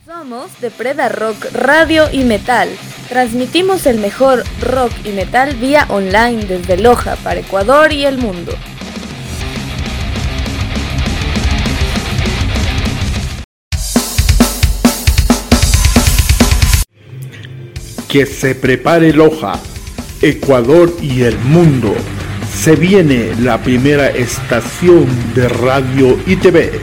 Somos de Preda Rock Radio y Metal. Transmitimos el mejor rock y metal vía online desde Loja para Ecuador y el mundo. Que se prepare Loja, Ecuador y el mundo. Se viene la primera estación de radio y TV.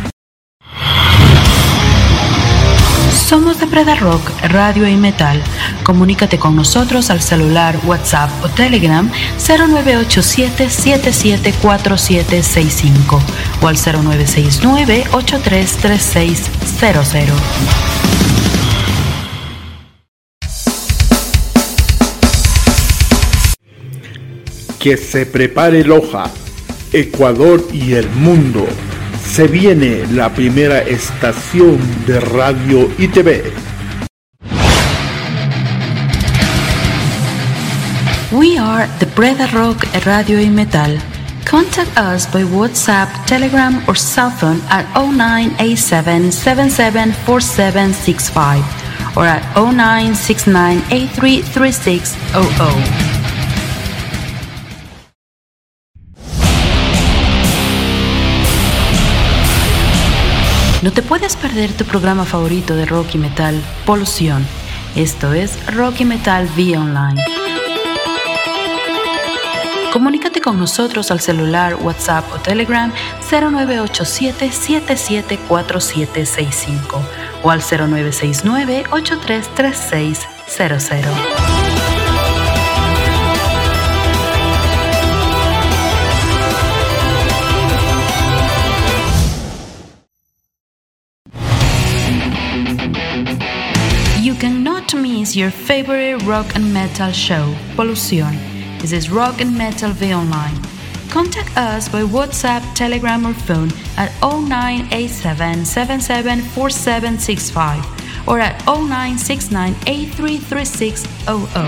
Somos de Preda Rock, Radio y Metal. Comunícate con nosotros al celular, WhatsApp o Telegram 0987-774765 o al 0969-833600. Que se prepare Loja, Ecuador y el mundo. Se viene la primera estación de radio y TV. We are the Preda Rock Radio y Metal. Contact us by WhatsApp, Telegram or cell phone at 0987-774765 or at 0969-833600. No te puedes perder tu programa favorito de rock y metal, Polución. Esto es Rock y Metal vía online. Comunícate con nosotros al celular, WhatsApp o Telegram 0987-774765 o al 0969-833600. You cannot miss your favorite rock and metal show, Polución. This is Rock and Metal via online. Contact us by WhatsApp, Telegram or phone at 0987-774765 or at 0969-833600.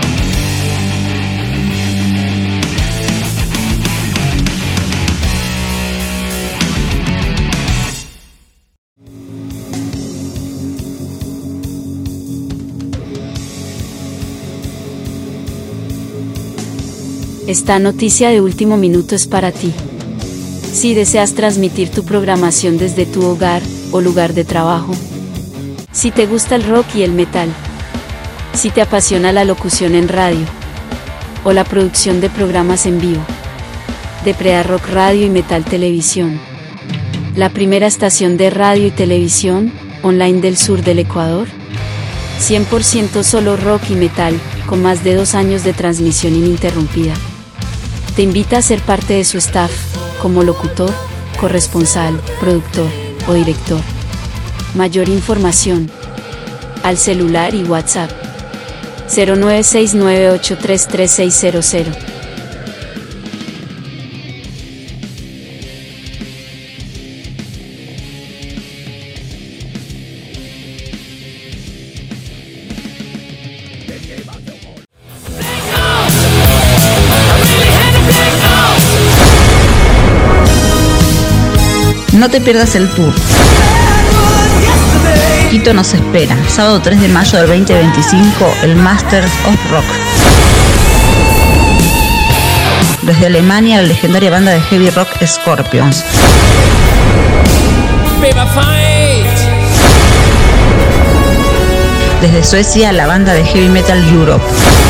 Esta noticia de último minuto es para ti. Si deseas transmitir tu programación desde tu hogar o lugar de trabajo. Si te gusta el rock y el metal. Si te apasiona la locución en radio. O la producción de programas en vivo. De Preda Rock Radio y Metal Televisión. La primera estación de radio y televisión online del sur del Ecuador. 100% solo rock y metal, con más de 2 años de transmisión ininterrumpida. Te invita a ser parte de su staff, como locutor, corresponsal, productor o director. Mayor información al celular y WhatsApp 0969833600. No te pierdas el tour. Quito nos espera, sábado 3 de mayo del 2025, el Masters of Rock. Desde Alemania, la legendaria banda de heavy rock Scorpions. Desde Suecia, la banda de heavy metal Europe.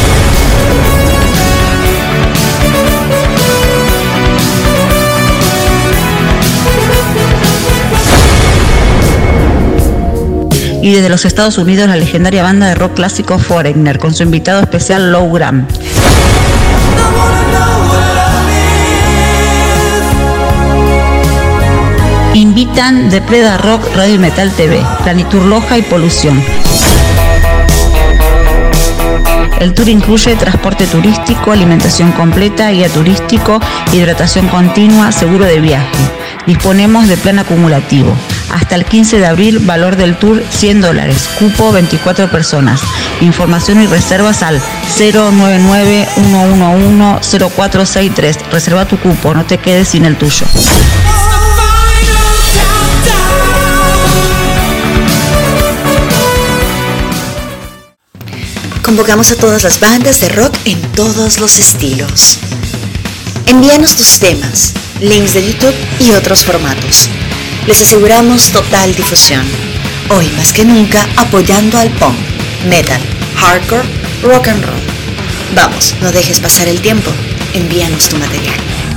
Y desde los Estados Unidos, la legendaria banda de rock clásico Foreigner, con su invitado especial Low Gram. Invitan de Preda Rock Radio y Metal TV, Planitur Loja y Polución. El tour incluye transporte turístico, alimentación completa, guía turístico, hidratación continua, seguro de viaje. Disponemos de plan acumulativo. Hasta el 15 de abril, valor del tour $100, cupo 24 personas. Información y reservas al 099-111-0463. Reserva tu cupo, no te quedes sin el tuyo. convocamos a todas las bandas de rock en todos los estilos. Envíanos tus temas, links de YouTube y otros formatos. Les aseguramos total difusión. Hoy más que nunca apoyando al punk, metal, hardcore, rock and roll. Vamos, no dejes pasar el tiempo. Envíanos tu material.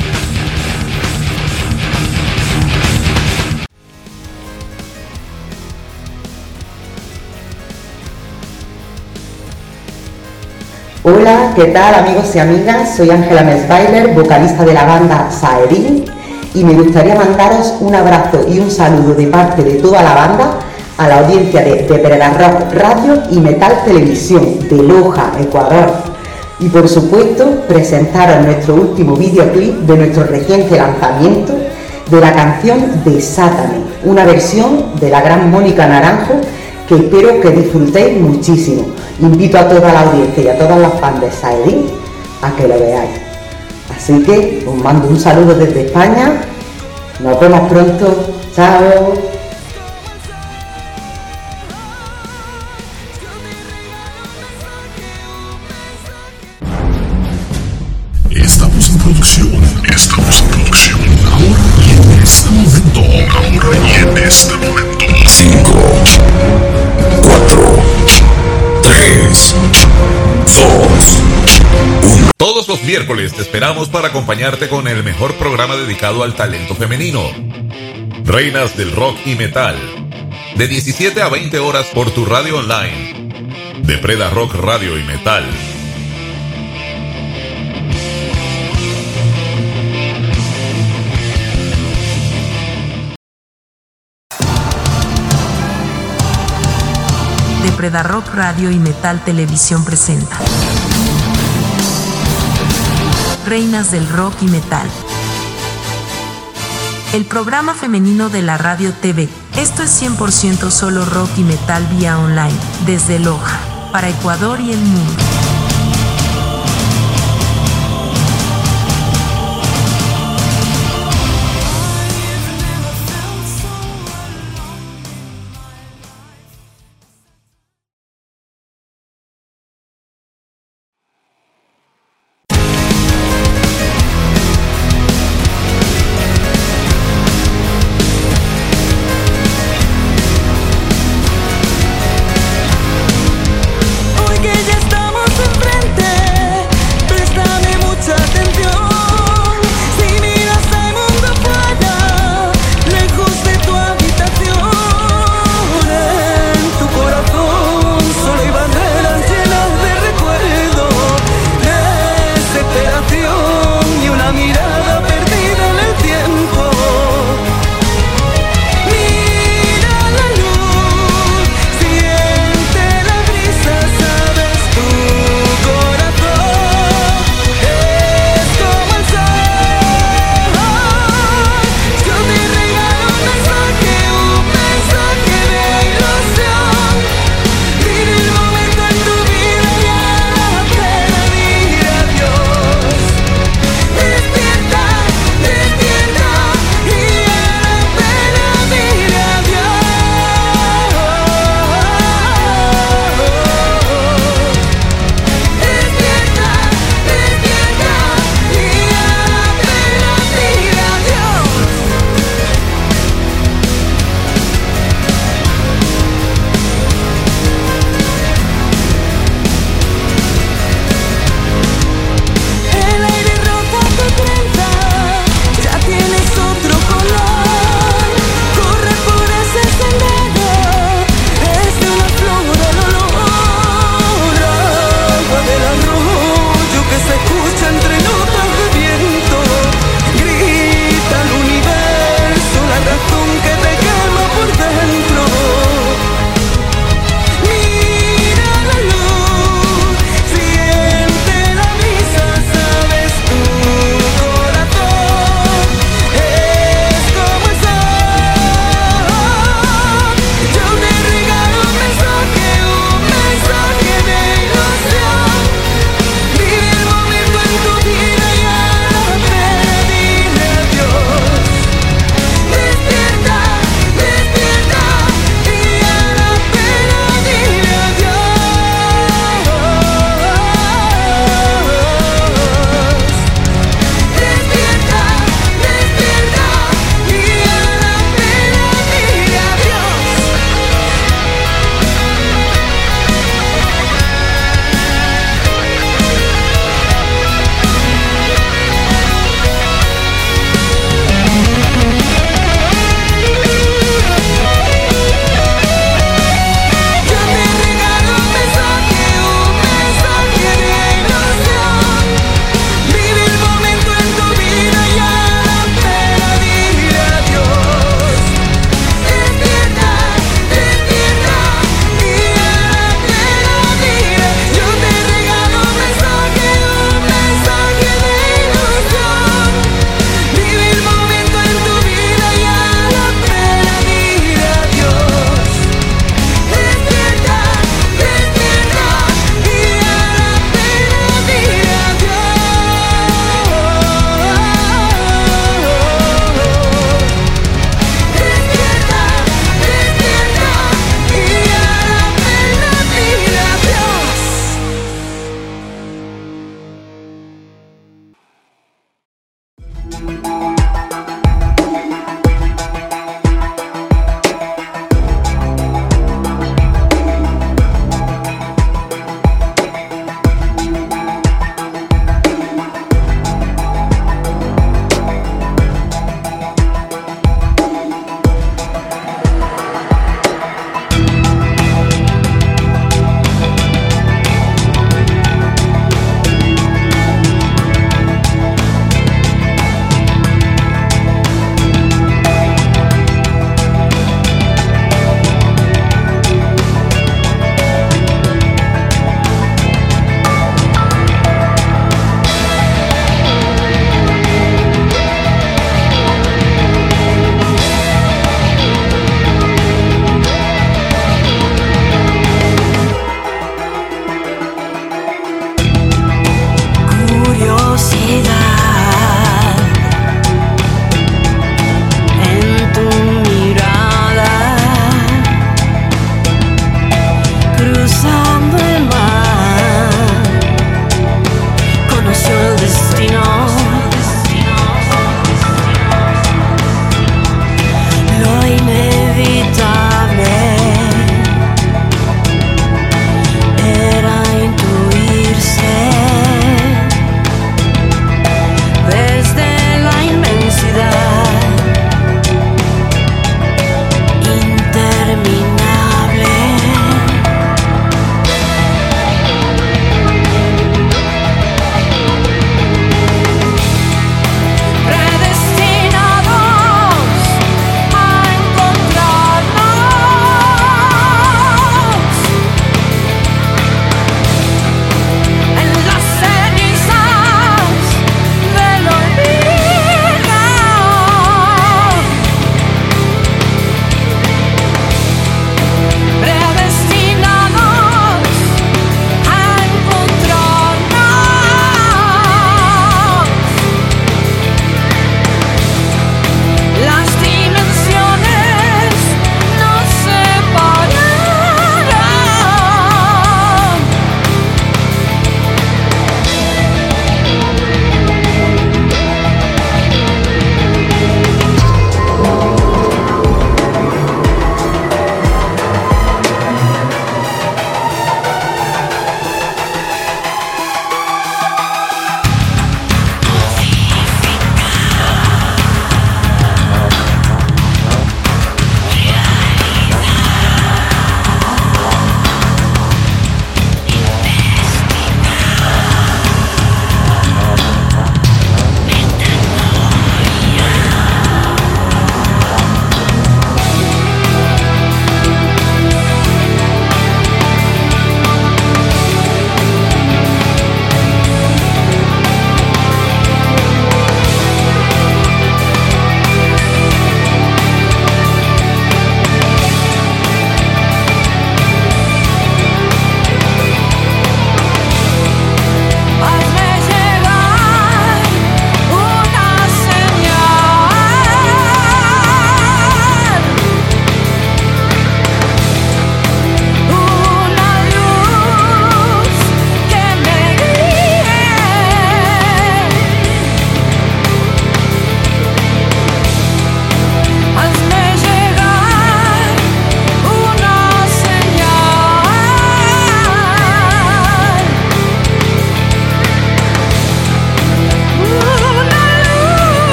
Hola, ¿qué tal amigos y amigas? Soy Ángela Mesbailer, vocalista de la banda Saedin, y me gustaría mandaros un abrazo y un saludo de parte de toda la banda a la audiencia de Preda Rock Radio y Metal Televisión de Loja, Ecuador. Y por supuesto, presentaros nuestro último videoclip de nuestro reciente lanzamiento de la canción de Sátane, una versión de la gran Mónica Naranjo que espero que disfrutéis muchísimo. Invito a toda la audiencia y a todas las fans de Saedin a que lo veáis. Así que os mando un saludo desde España. Nos vemos pronto. Chao. Estamos en producción. Ahora y en este momento. 5, 4, 3, 2, 1. Todos los miércoles te esperamos para acompañarte con el mejor programa dedicado al talento femenino. Reinas del Rock y Metal. De 17 a 20 horas por tu radio online. De Preda Rock Radio y Metal. Preda Rock Radio y Metal Televisión presenta Reinas del Rock y Metal, el programa femenino de la radio TV. Esto es 100% solo rock y metal vía online, desde Loja, para Ecuador y el mundo. Hoy que ya estamos en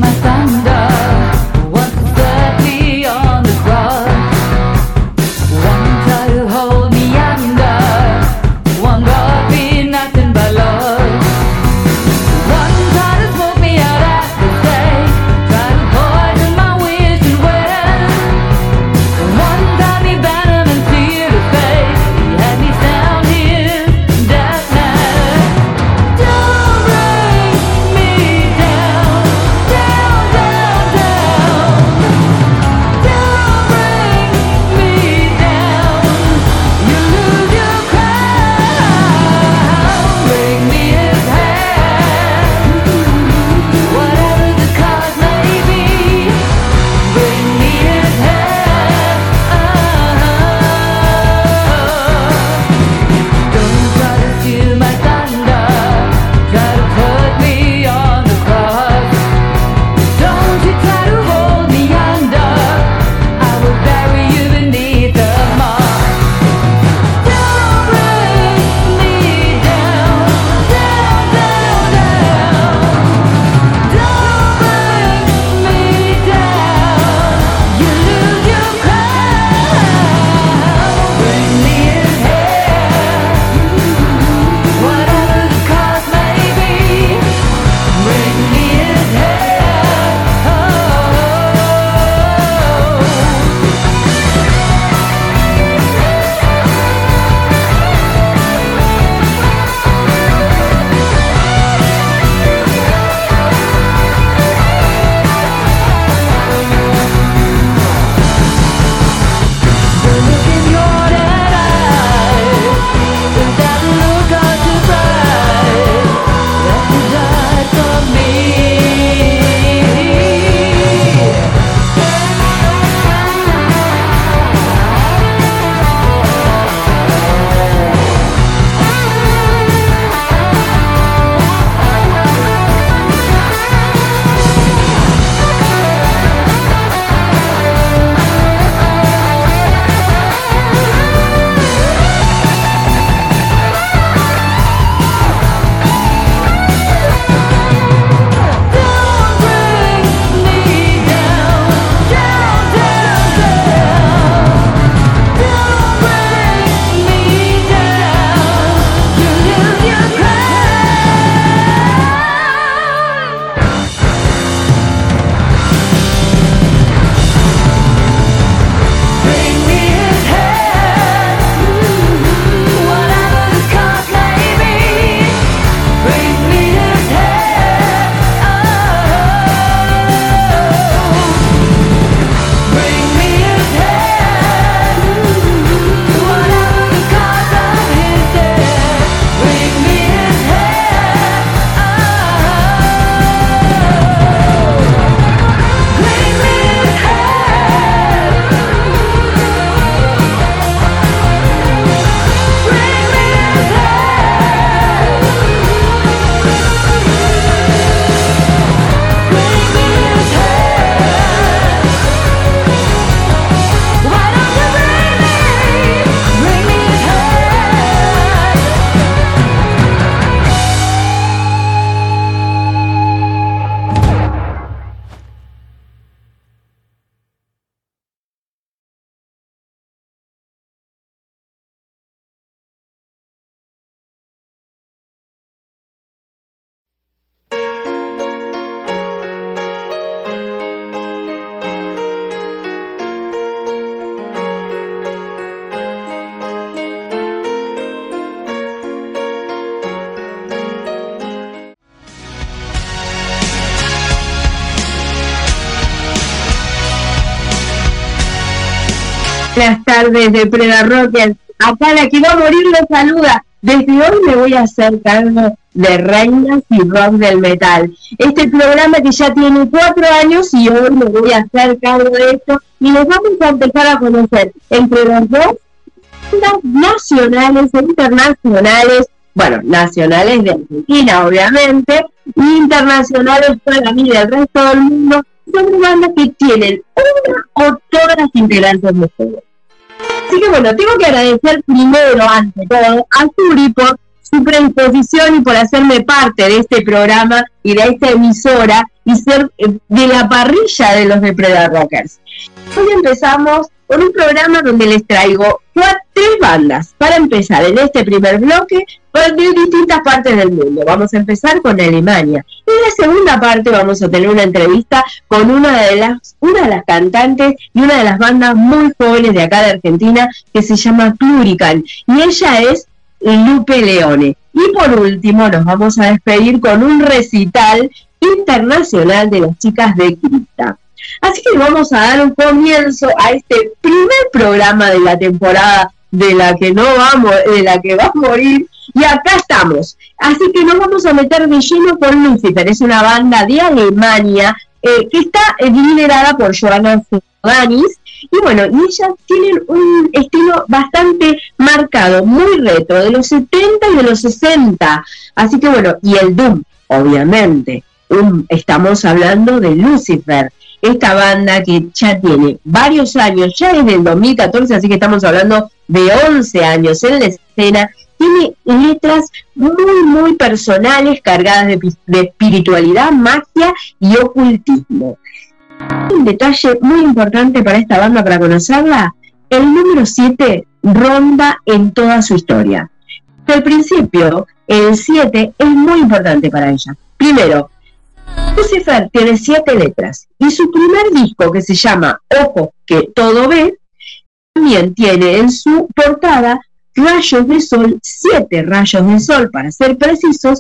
Buenas tardes de Preda Rockers. Acá la que va a morir los saluda. Desde hoy me voy a hacer cargo de Reinas y Rock del Metal. Este programa que ya tiene 4 años y hoy me voy a hacer cargo de esto y les vamos a empezar a conocer entre los dos bandas nacionales e internacionales, bueno, nacionales de Argentina obviamente, y internacionales para mí del resto del mundo. Son bandas que tienen una o todas las integrantes de ustedes. Así que bueno, tengo que agradecer primero, ante todo, a Suri por su predisposición y por hacerme parte de este programa y de esta emisora y ser de la parrilla de los Depredar Rockers. Hoy empezamos con un programa donde les traigo 3 bandas. Para empezar, en este primer bloque, de distintas partes del mundo. Vamos a empezar con Alemania. Y en la segunda parte vamos a tener una entrevista con una de las cantantes y una de las bandas muy jóvenes de acá de Argentina, que se llama Plurican. Y ella es Lupe Leone. Y por último, nos vamos a despedir con un recital internacional de las chicas de Cripta. Así que vamos a dar un comienzo a este primer programa de la temporada de la que va a morir, y acá estamos. Así que nos vamos a meter de lleno con Lucifer. Es una banda de Alemania que está liderada por Johanna Fodanis, y bueno, y ellas tienen un estilo bastante marcado, muy retro, de los 70 y de los 60, así que bueno, y el Doom, obviamente, estamos hablando de Lucifer. Esta banda que ya tiene varios años, ya desde el 2014, así que estamos hablando de 11 años en la escena, tiene letras muy, muy personales, cargadas de espiritualidad, magia y ocultismo. Un detalle muy importante para esta banda, para conocerla: el número 7 ronda en toda su historia. Desde el principio, el 7 es muy importante para ella. Primero, Lucifer tiene 7 letras, y su primer disco, que se llama Ojo que todo ve, también tiene en su portada rayos de sol, 7 rayos de sol para ser precisos,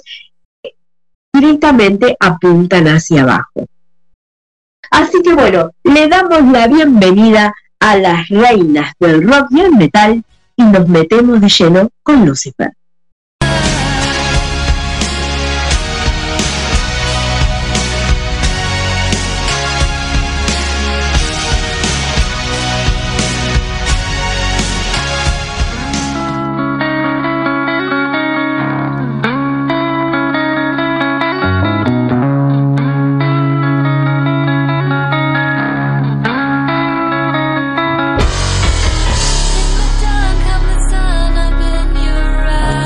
directamente apuntan hacia abajo. Así que bueno, le damos la bienvenida a las reinas del rock y el metal y nos metemos de lleno con Lucifer. Come the sun up in your eyes.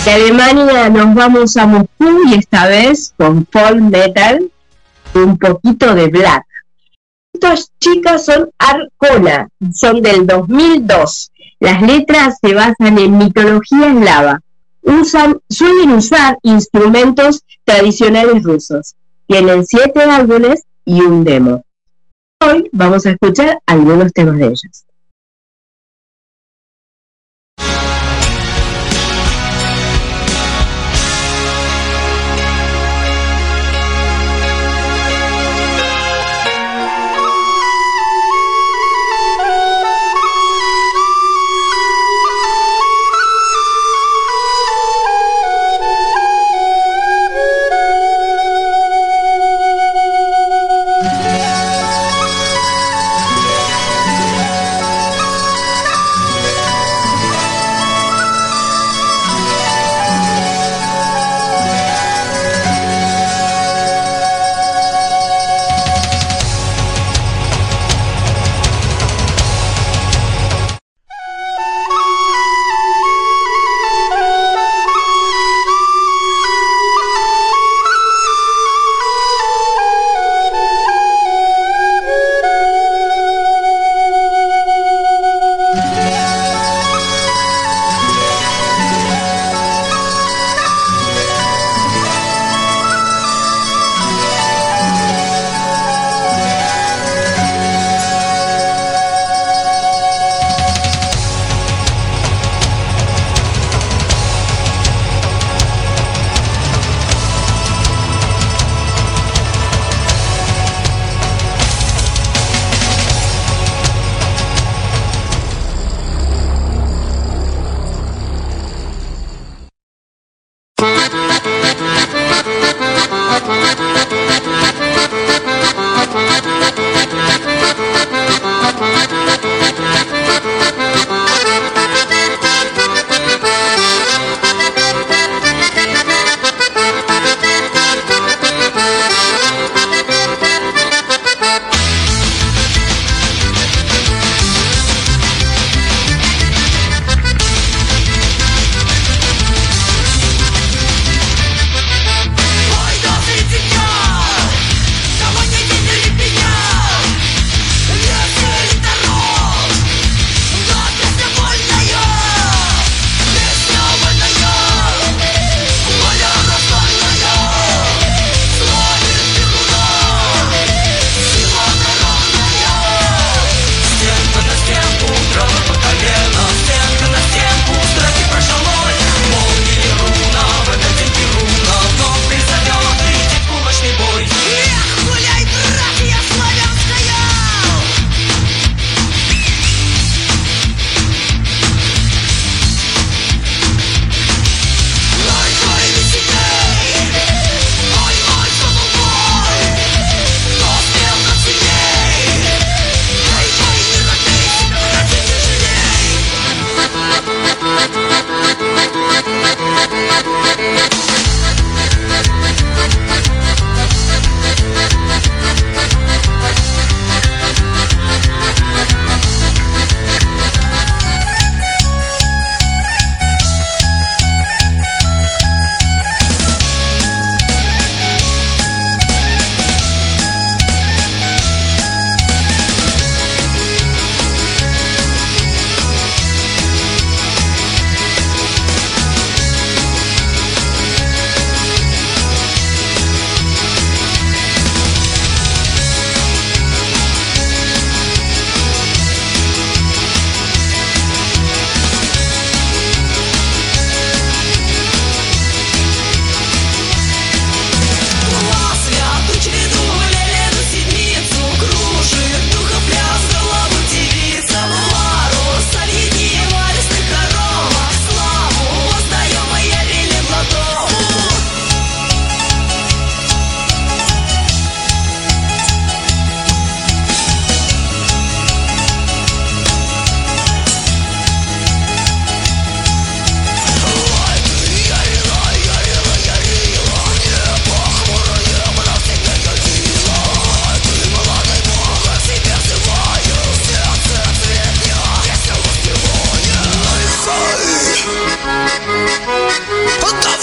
De Alemania nos vamos a Moscú y esta vez con folk metal, un poquito de black. Estas chicas son Arcona, son del 2002. Las letras se basan en mitología eslava. Suelen usar instrumentos tradicionales rusos. Tienen 7 álbumes y un demo. Hoy vamos a escuchar algunos temas de ellas.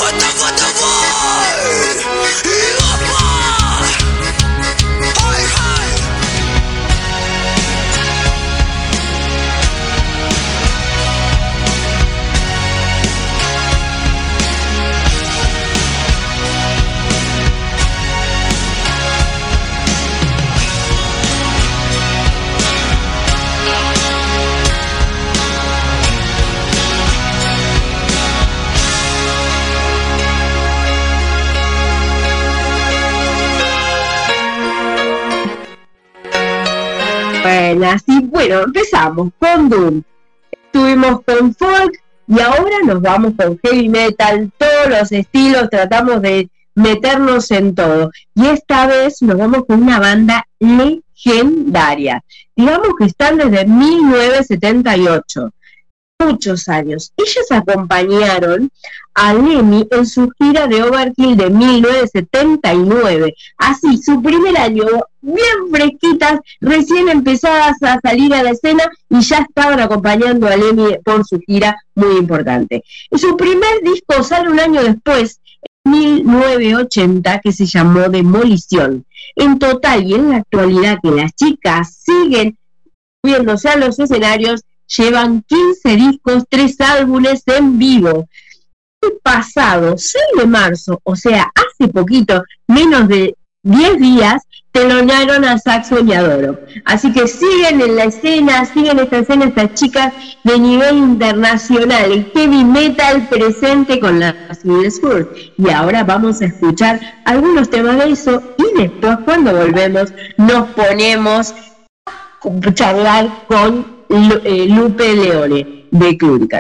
Bueno, empezamos con Doom, estuvimos con folk y ahora nos vamos con heavy metal, todos los estilos, tratamos de meternos en todo. Y esta vez nos vamos con una banda legendaria, digamos que están desde 1978, muchos años. Ellos acompañaron a Lemmy en su gira de Overkill de 1979, así su primer año, bien fresquitas, recién empezadas a salir a la escena y ya estaban acompañando a Lemmy por su gira muy importante. Y su primer disco sale un año después, en 1980, que se llamó Demolición. En total y en la actualidad que las chicas siguen subiéndose a los escenarios, llevan 15 discos, 3 álbumes en vivo. El pasado 6 de marzo, o sea, hace poquito, menos de 10 días, telonearon a Saxo y Adoro. Así que siguen en la escena, siguen esta escena, estas chicas de nivel internacional, el heavy metal presente con la Civil School. Y ahora vamos a escuchar algunos temas de eso y después, cuando volvemos, nos ponemos a charlar con Lupe Leone de Clurical.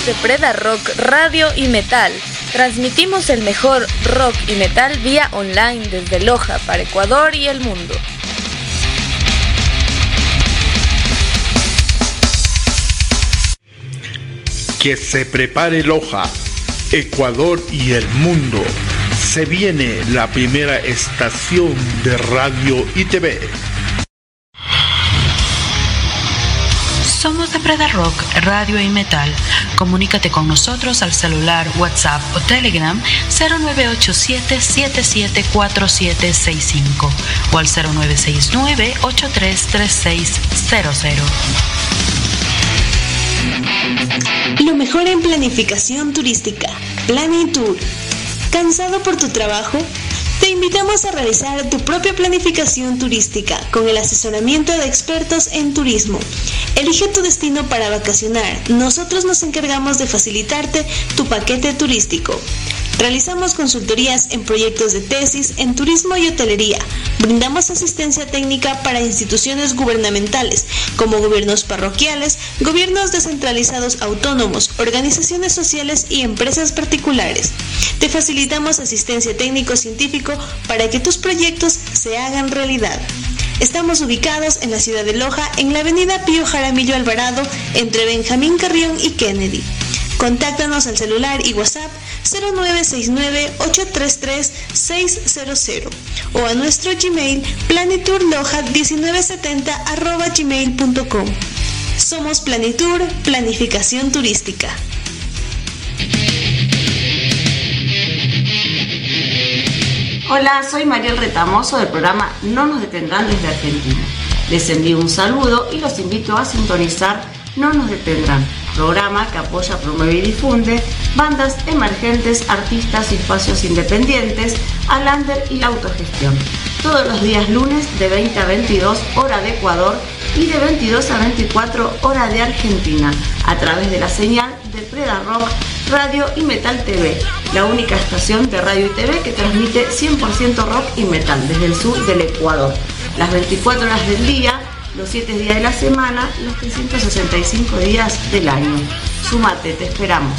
de Preda Rock Radio y Metal. Transmitimos el mejor rock y metal vía online desde Loja para Ecuador y el mundo. Que se prepare Loja, Ecuador y el mundo. Se viene la primera estación de radio y TV. Somos de Preda Rock, Radio y Metal. Comunícate con nosotros al celular, WhatsApp o Telegram 0987-774765 o al 0969-833600. Lo mejor en planificación turística, Planitur. ¿Cansado por tu trabajo? Te invitamos a realizar tu propia planificación turística con el asesoramiento de expertos en turismo. Elige tu destino para vacacionar. Nosotros nos encargamos de facilitarte tu paquete turístico. Realizamos consultorías en proyectos de tesis en turismo y hotelería. Brindamos asistencia técnica para instituciones gubernamentales, como gobiernos parroquiales, gobiernos descentralizados autónomos, organizaciones sociales y empresas particulares. Te facilitamos asistencia técnico-científico para que tus proyectos se hagan realidad. Estamos ubicados en la ciudad de Loja, en la avenida Pío Jaramillo Alvarado, entre Benjamín Carrión y Kennedy. Contáctanos al celular y WhatsApp 0969-833-600 o a nuestro Gmail planiturloja1970@gmail.com. Somos Planitur, planificación turística. Hola, soy Mariel Retamoso del programa No nos detendrán desde Argentina. Les envío un saludo y los invito a sintonizar No nos detendrán, programa que apoya, promueve y difunde bandas emergentes, artistas y espacios independientes, al under y la autogestión. Todos los días lunes de 20 a 22 hora de Ecuador y de 22 a 24 hora de Argentina, a través de la señal de Preda Rock Radio y Metal TV, la única estación de radio y TV que transmite 100% rock y metal desde el sur del Ecuador, las 24 horas del día, los 7 días de la semana, los 365 días del año. Súmate, te esperamos.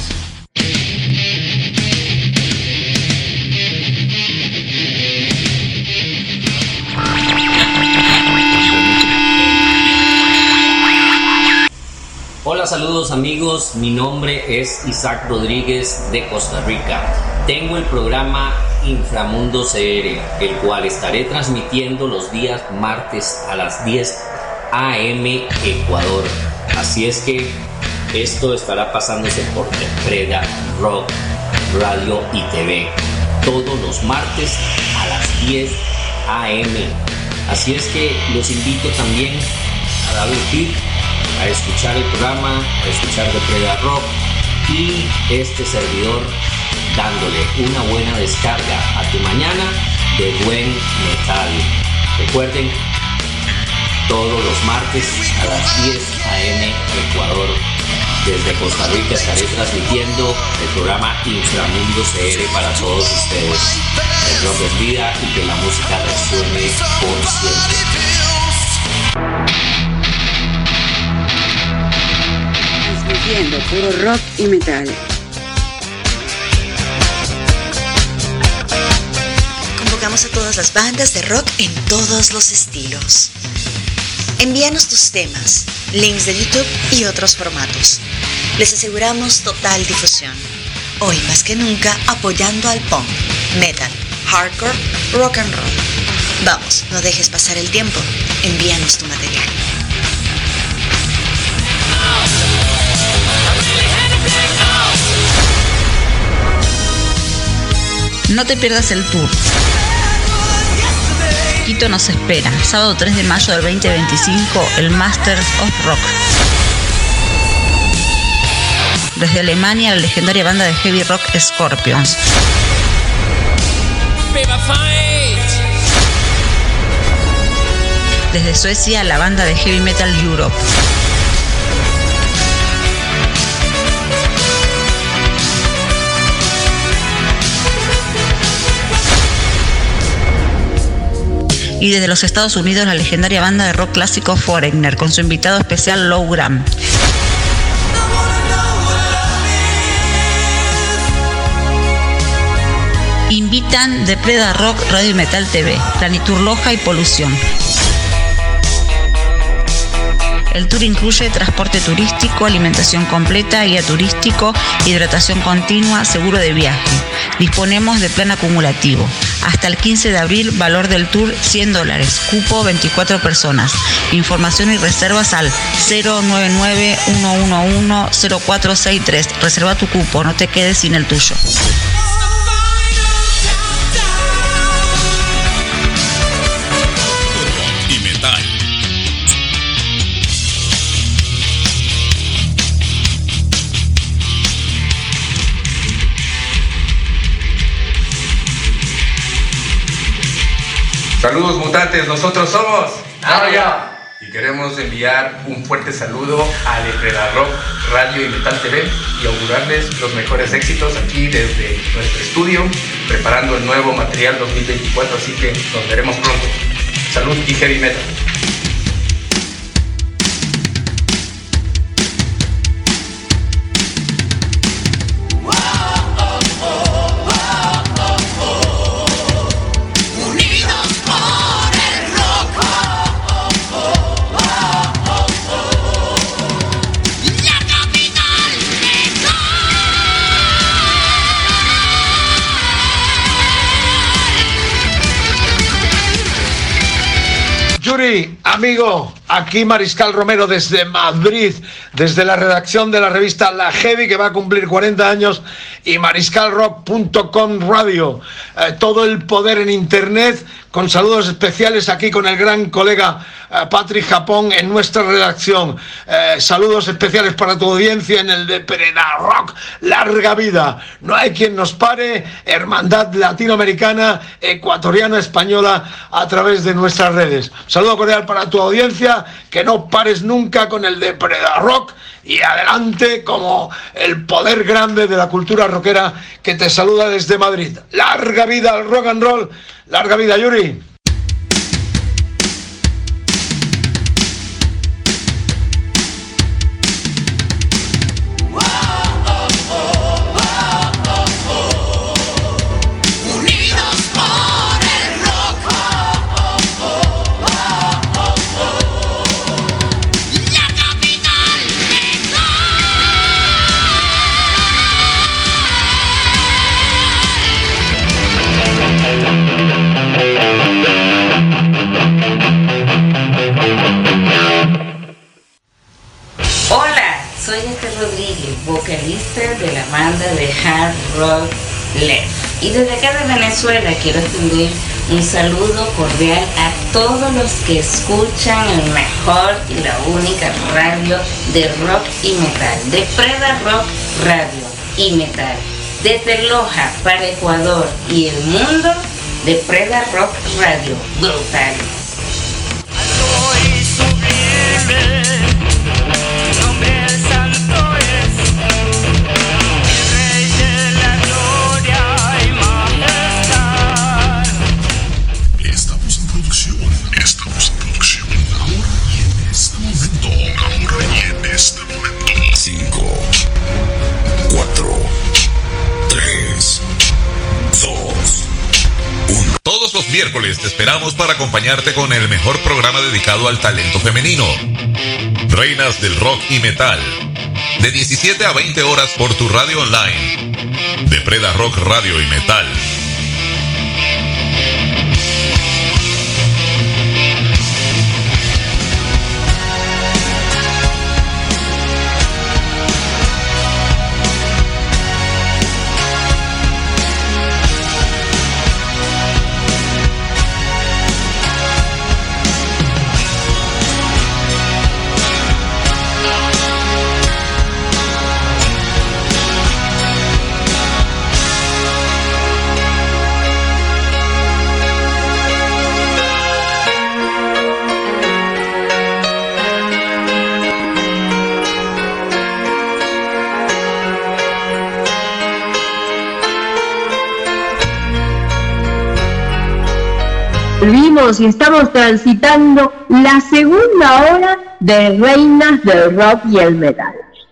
Hola, saludos amigos, mi nombre es Isaac Rodríguez de Costa Rica. Tengo el programa Inframundo CR, el cual estaré transmitiendo los días martes a las 10 AM Ecuador. Así es que esto estará pasándose por Preda Rock Radio y TV todos los martes a las 10 AM. Así es que los invito también a darle clic, a escuchar el programa, a escuchar de Preda Rock y este servidor dándole una buena descarga a tu mañana de buen metal. Recuerden, todos los martes a las 10 AM Ecuador. Desde Costa Rica estaré transmitiendo el programa Inframundo CR para todos ustedes. El rock es vida y que la música resuene por siempre. Transmitiendo puro rock y metal. Convocamos a todas las bandas de rock en todos los estilos. Envíanos tus temas, links de YouTube y otros formatos. Les aseguramos total difusión. Hoy más que nunca apoyando al punk, metal, hardcore, rock and roll. Vamos, no dejes pasar el tiempo. Envíanos tu material. No te pierdas el tour. Quito nos espera, sábado 3 de mayo del 2025, el Masters of Rock. Desde Alemania, la legendaria banda de heavy rock Scorpions. Desde Suecia, la banda de heavy metal Europe. Y desde los Estados Unidos, la legendaria banda de rock clásico Foreigner, con su invitado especial Low Gram. Invitan de Preda Rock, Radio y Metal TV, Planitur Loja y Polución. El tour incluye transporte turístico, alimentación completa, guía turístico, hidratación continua, seguro de viaje. Disponemos de plan acumulativo. Hasta el 15 de abril, valor del tour $100, cupo 24 personas. Información y reservas al 099-111-0463. Reserva tu cupo, no te quedes sin el tuyo. Saludos mutantes, nosotros somos Aria y queremos enviar un fuerte saludo a Preda Rock, Radio y Metal TV y augurarles los mejores éxitos aquí desde nuestro estudio, preparando el nuevo material 2024, así que nos veremos pronto. Salud y heavy metal. Amigo, aquí Mariscal Romero desde Madrid, desde la redacción de la revista La Heavy, que va a cumplir 40 años, y mariscalrock.com radio. Todo el poder en internet, con saludos especiales aquí con el gran colega Patrick Japón en nuestra redacción. Saludos especiales para tu audiencia en el de Preda Rock, larga vida. No hay quien nos pare, hermandad latinoamericana, ecuatoriana, española, a través de nuestras redes. Saludo cordial para tu audiencia, que no pares nunca con el de Preda Rock y adelante como el poder grande de la cultura rockera que te saluda desde Madrid. Larga vida al rock and roll, larga vida Yuri. Vocalista de la banda de hard rock Left. Y desde acá de Venezuela quiero extender un saludo cordial a todos los que escuchan el mejor y la única radio de rock y metal, de Preda Rock Radio y Metal. Desde Loja para Ecuador y el mundo, de Preda Rock Radio. Brutal. Todos los miércoles te esperamos para acompañarte con el mejor programa dedicado al talento femenino. Reinas del Rock y Metal. De 17 a 20 horas por tu radio online. De Preda Rock Radio y Metal. Volvimos y estamos transitando la segunda hora de Reinas del Rock y el Metal.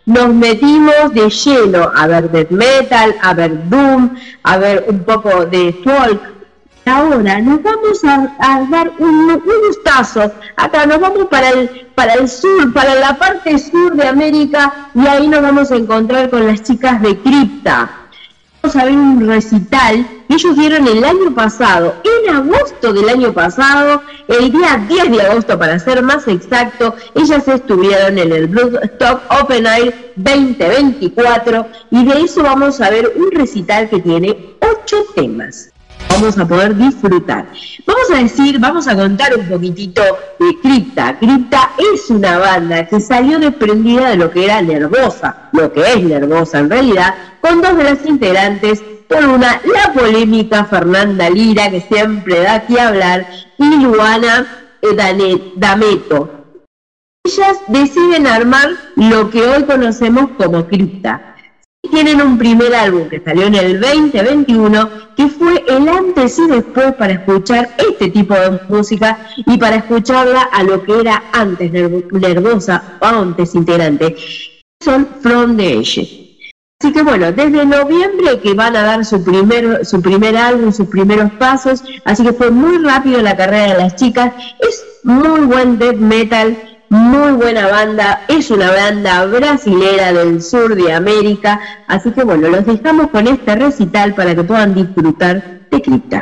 nos metimos de lleno a ver death metal, a ver doom, a ver un poco de folk. Ahora nos vamos a dar un gustazo. Acá nos vamos para el sur, para la parte sur de América, y ahí nos vamos a encontrar con las chicas de Crypta. Vamos a ver un recital que ellos dieron el año pasado, en agosto del año pasado, el día 10 de agosto para ser más exacto. Ellas estuvieron en el Bloodstock Open Air 2024 y de eso vamos a ver un recital que tiene 8 temas. Vamos a poder disfrutar. Vamos a contar un poquitito de Crypta. Crypta es una banda que salió desprendida de lo que era Nervosa, lo que es Nervosa en realidad, con 2 de las integrantes, por una, la polémica Fernanda Lira, que siempre da que hablar, y Luana D'Ameto. Ellas deciden armar lo que hoy conocemos como Crypta. Tienen un primer álbum que salió en el 2021, que fue el antes y después para escuchar este tipo de música y para escucharla a lo que era antes Nervosa o antes integrante. Son From the Edge. Así que bueno, desde noviembre que van a dar su primer álbum, sus primeros pasos, así que fue muy rápido la carrera de las chicas. Es muy buen death metal, muy buena banda, es una banda brasilera del sur de América, así que bueno, los dejamos con este recital para que puedan disfrutar de Crypta.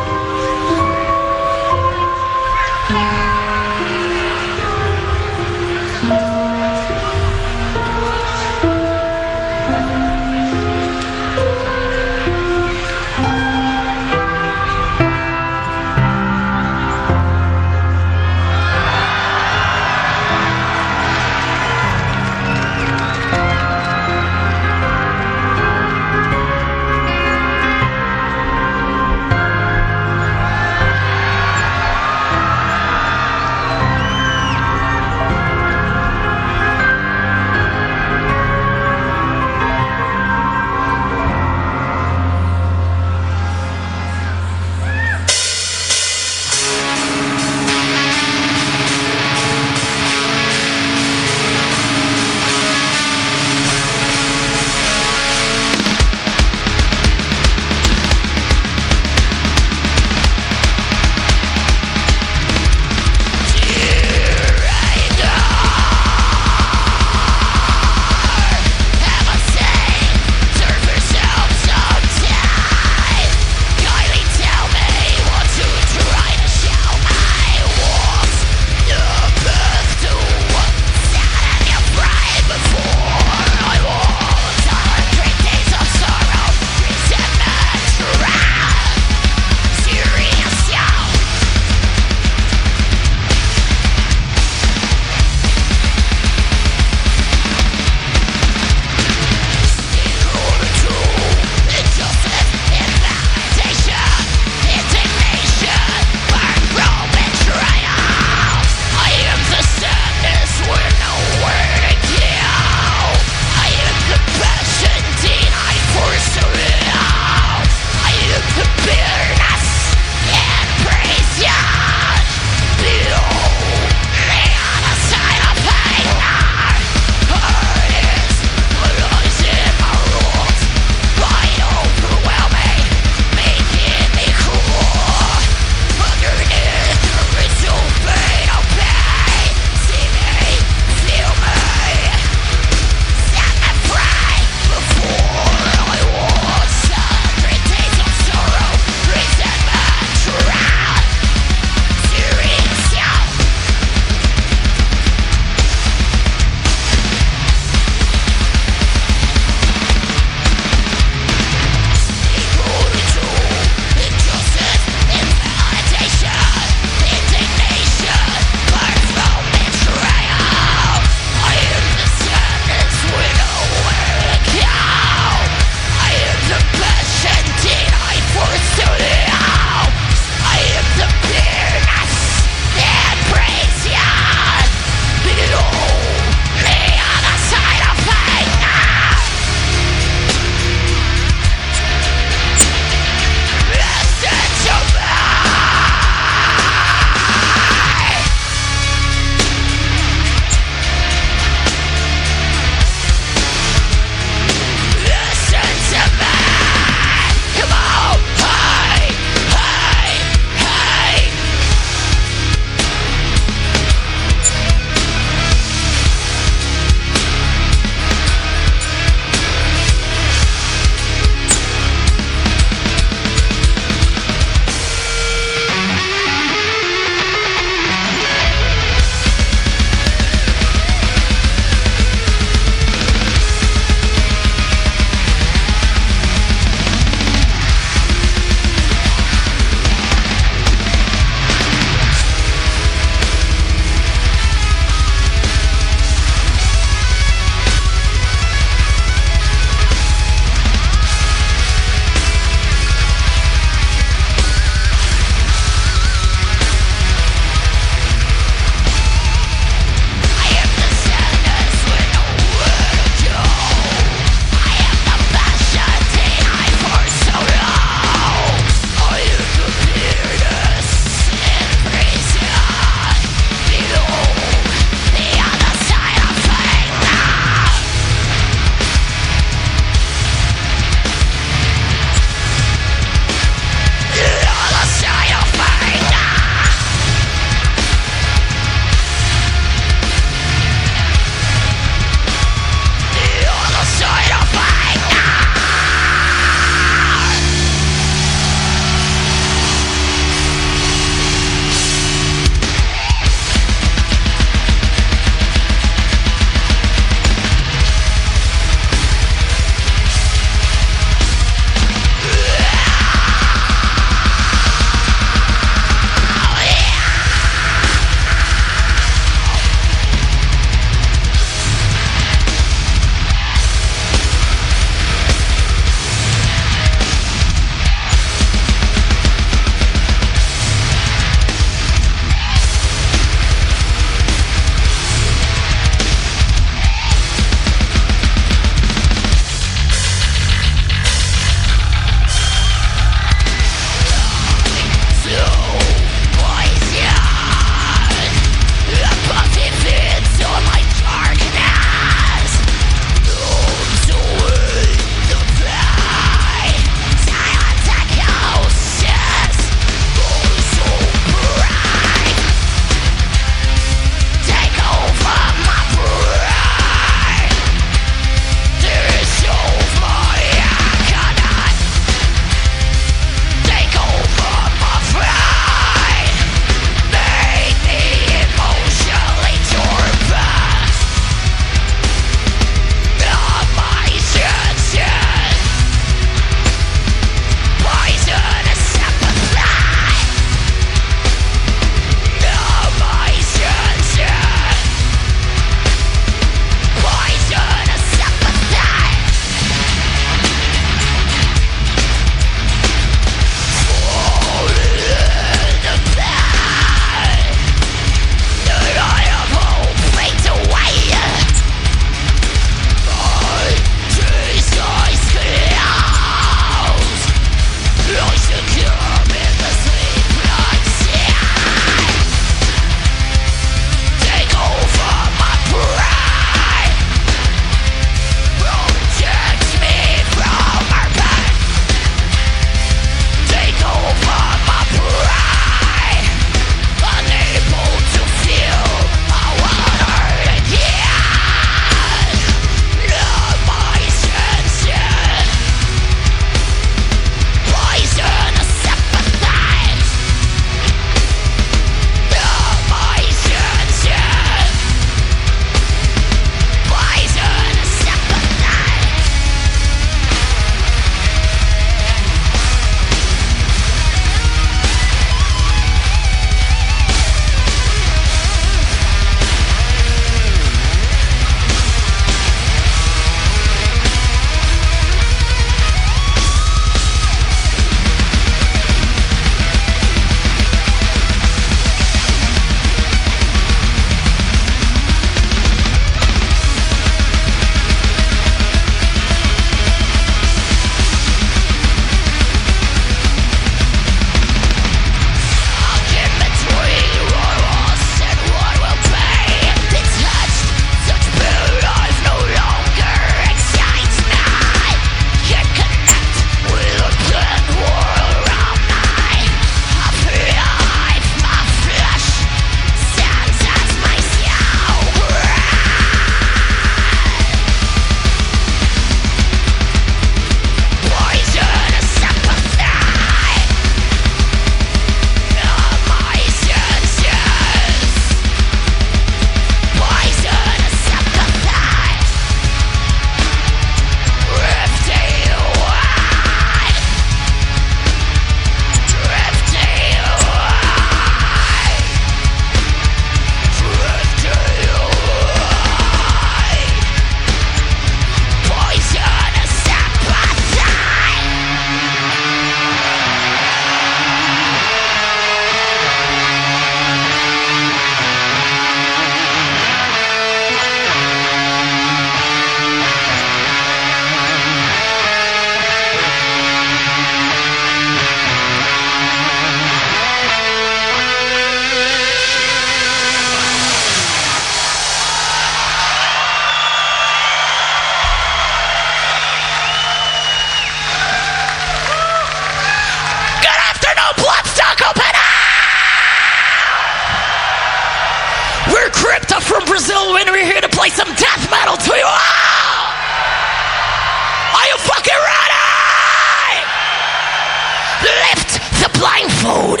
Brazil when we're here to play some death metal to you all. Are you fucking ready? Lift the blindfold.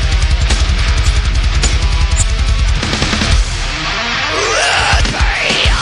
Let me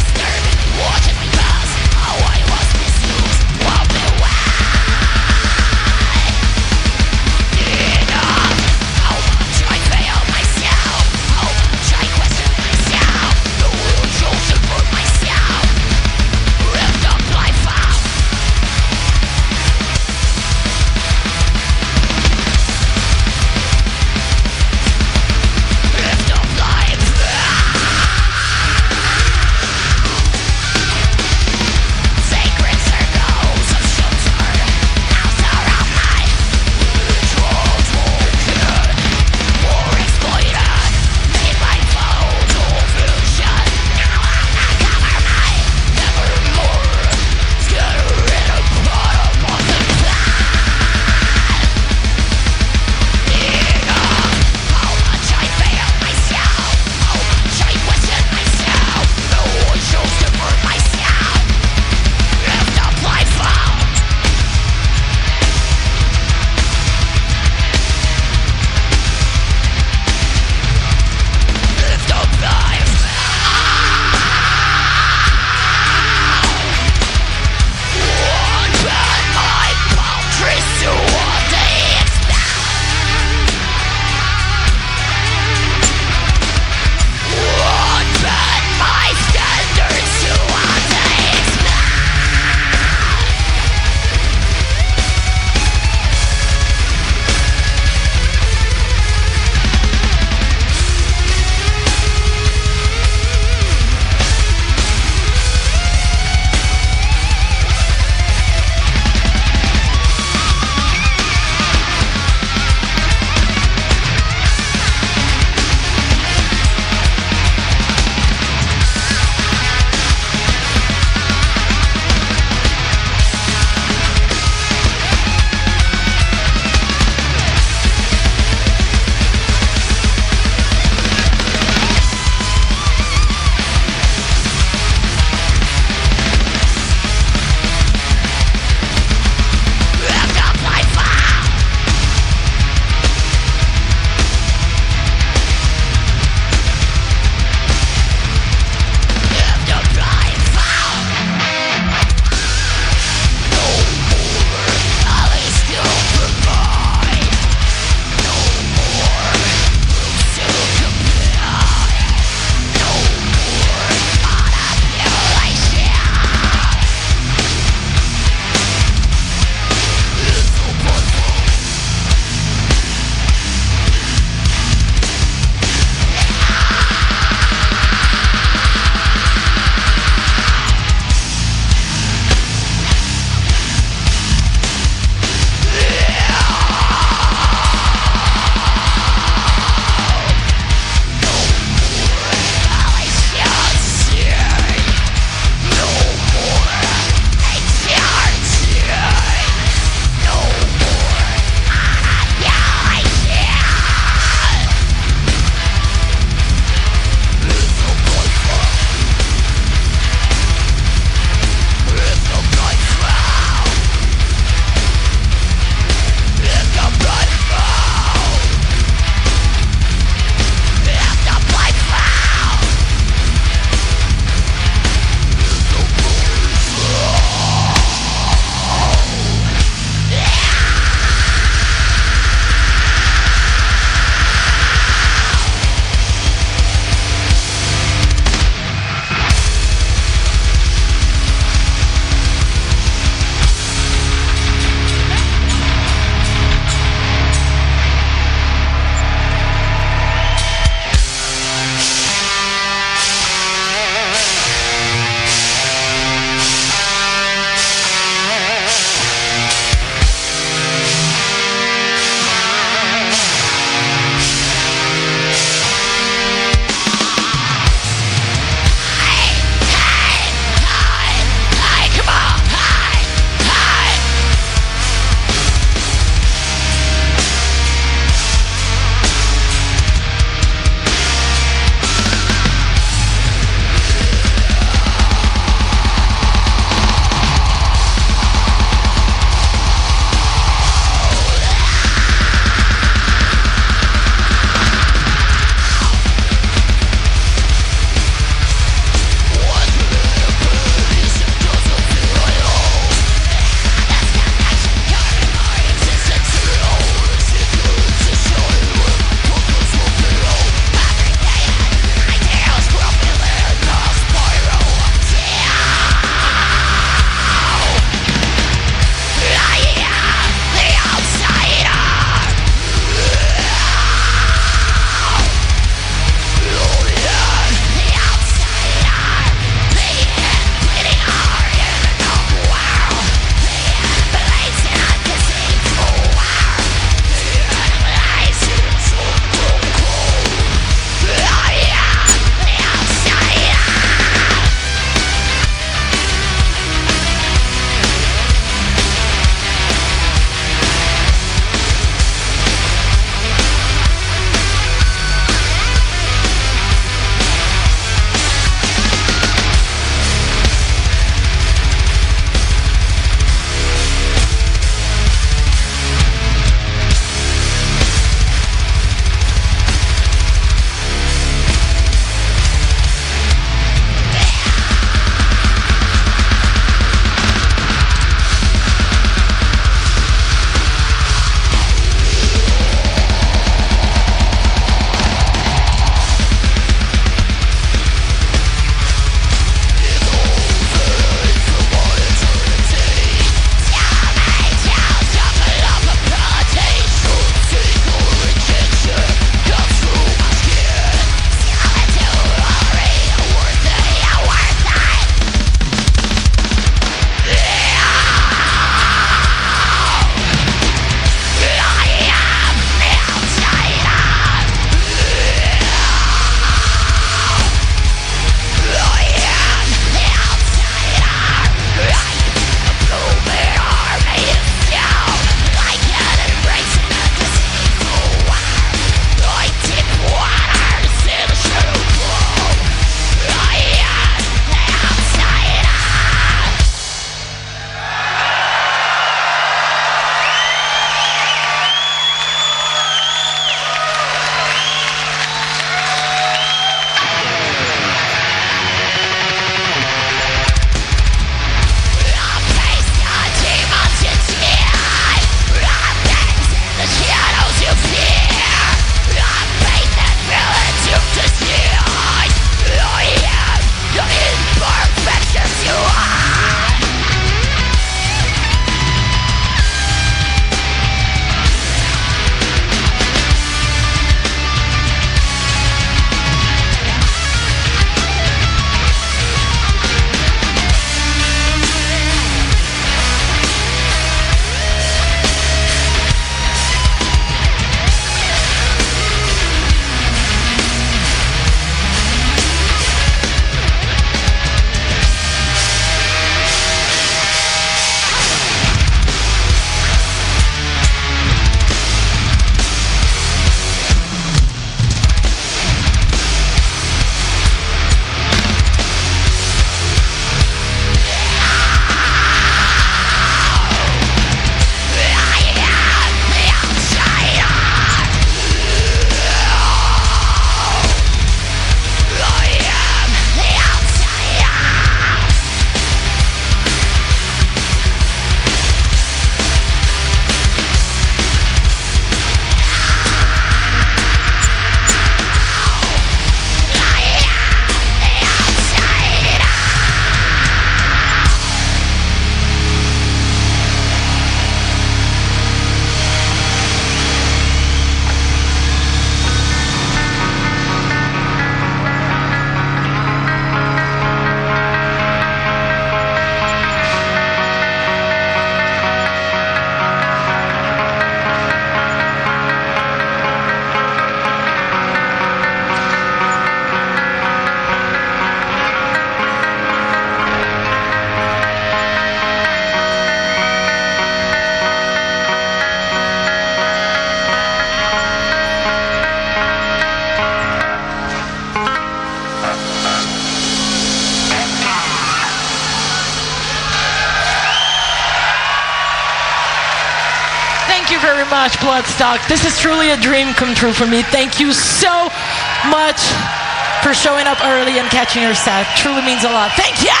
Thank you very much, Bloodstock. This is truly a dream come true for me. Thank you so much for showing up early and catching your set. Truly means a lot. Thank you!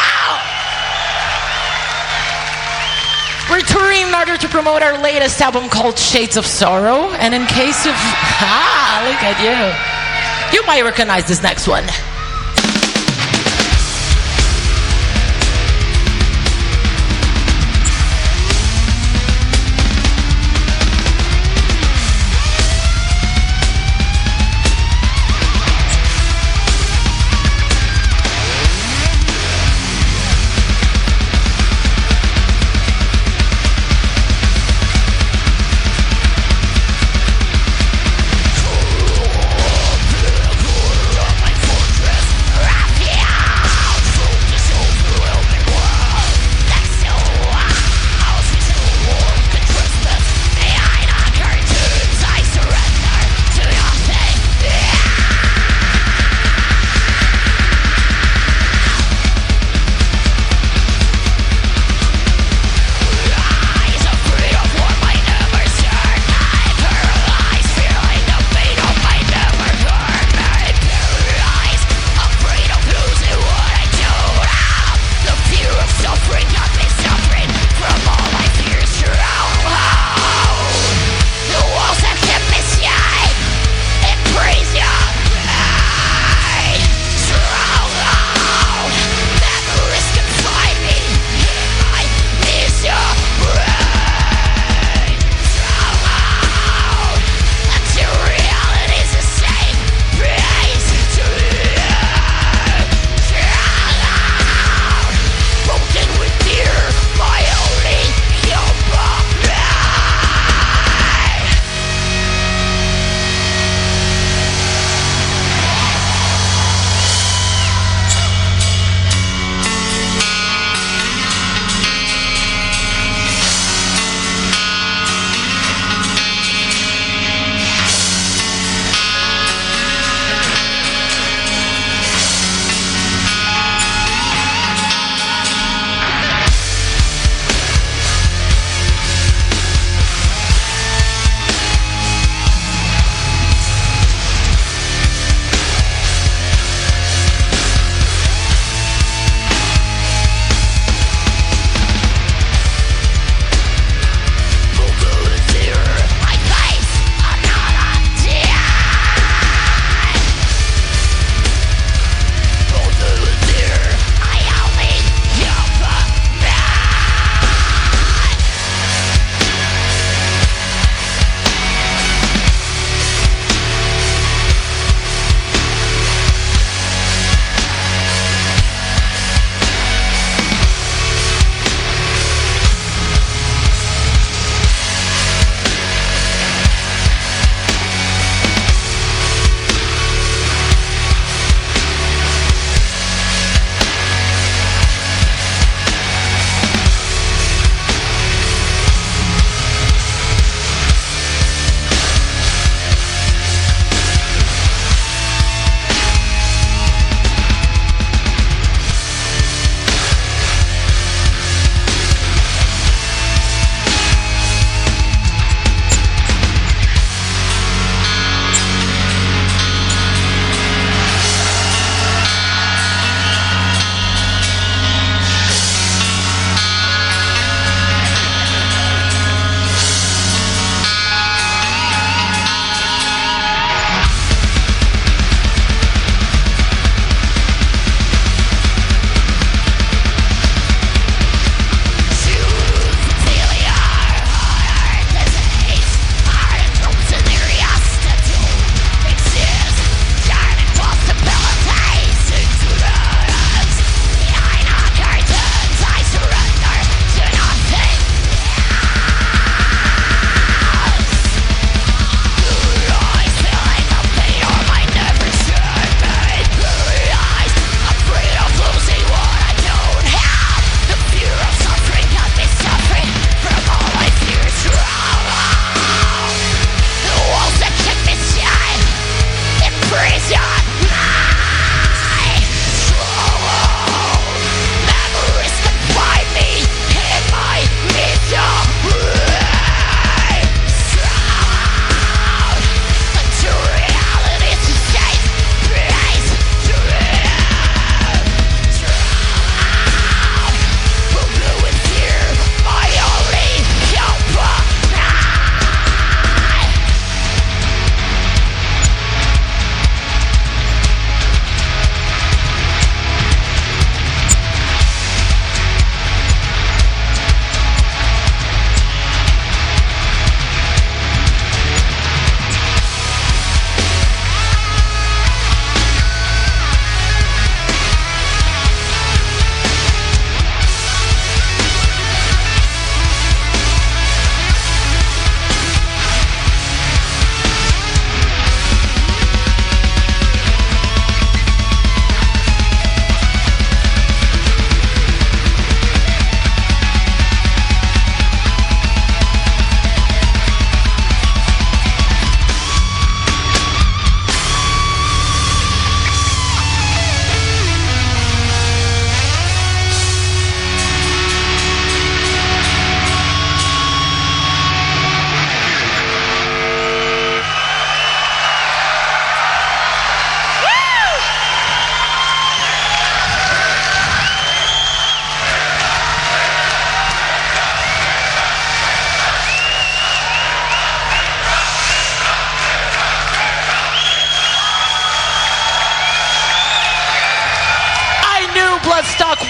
We're touring in order to promote our latest album called Shades of Sorrow. And in case of... look at you. You might recognize this next one. My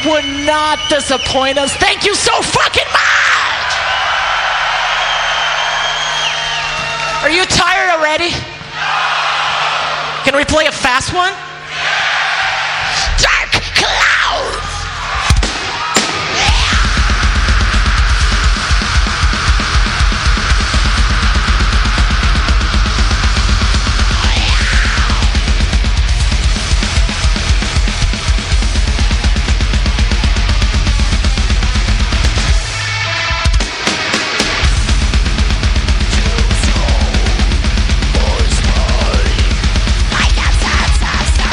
would not disappoint us. Thank you so fucking much! Are you tired already? Can we play a fast one? Dark Cloud! Stop.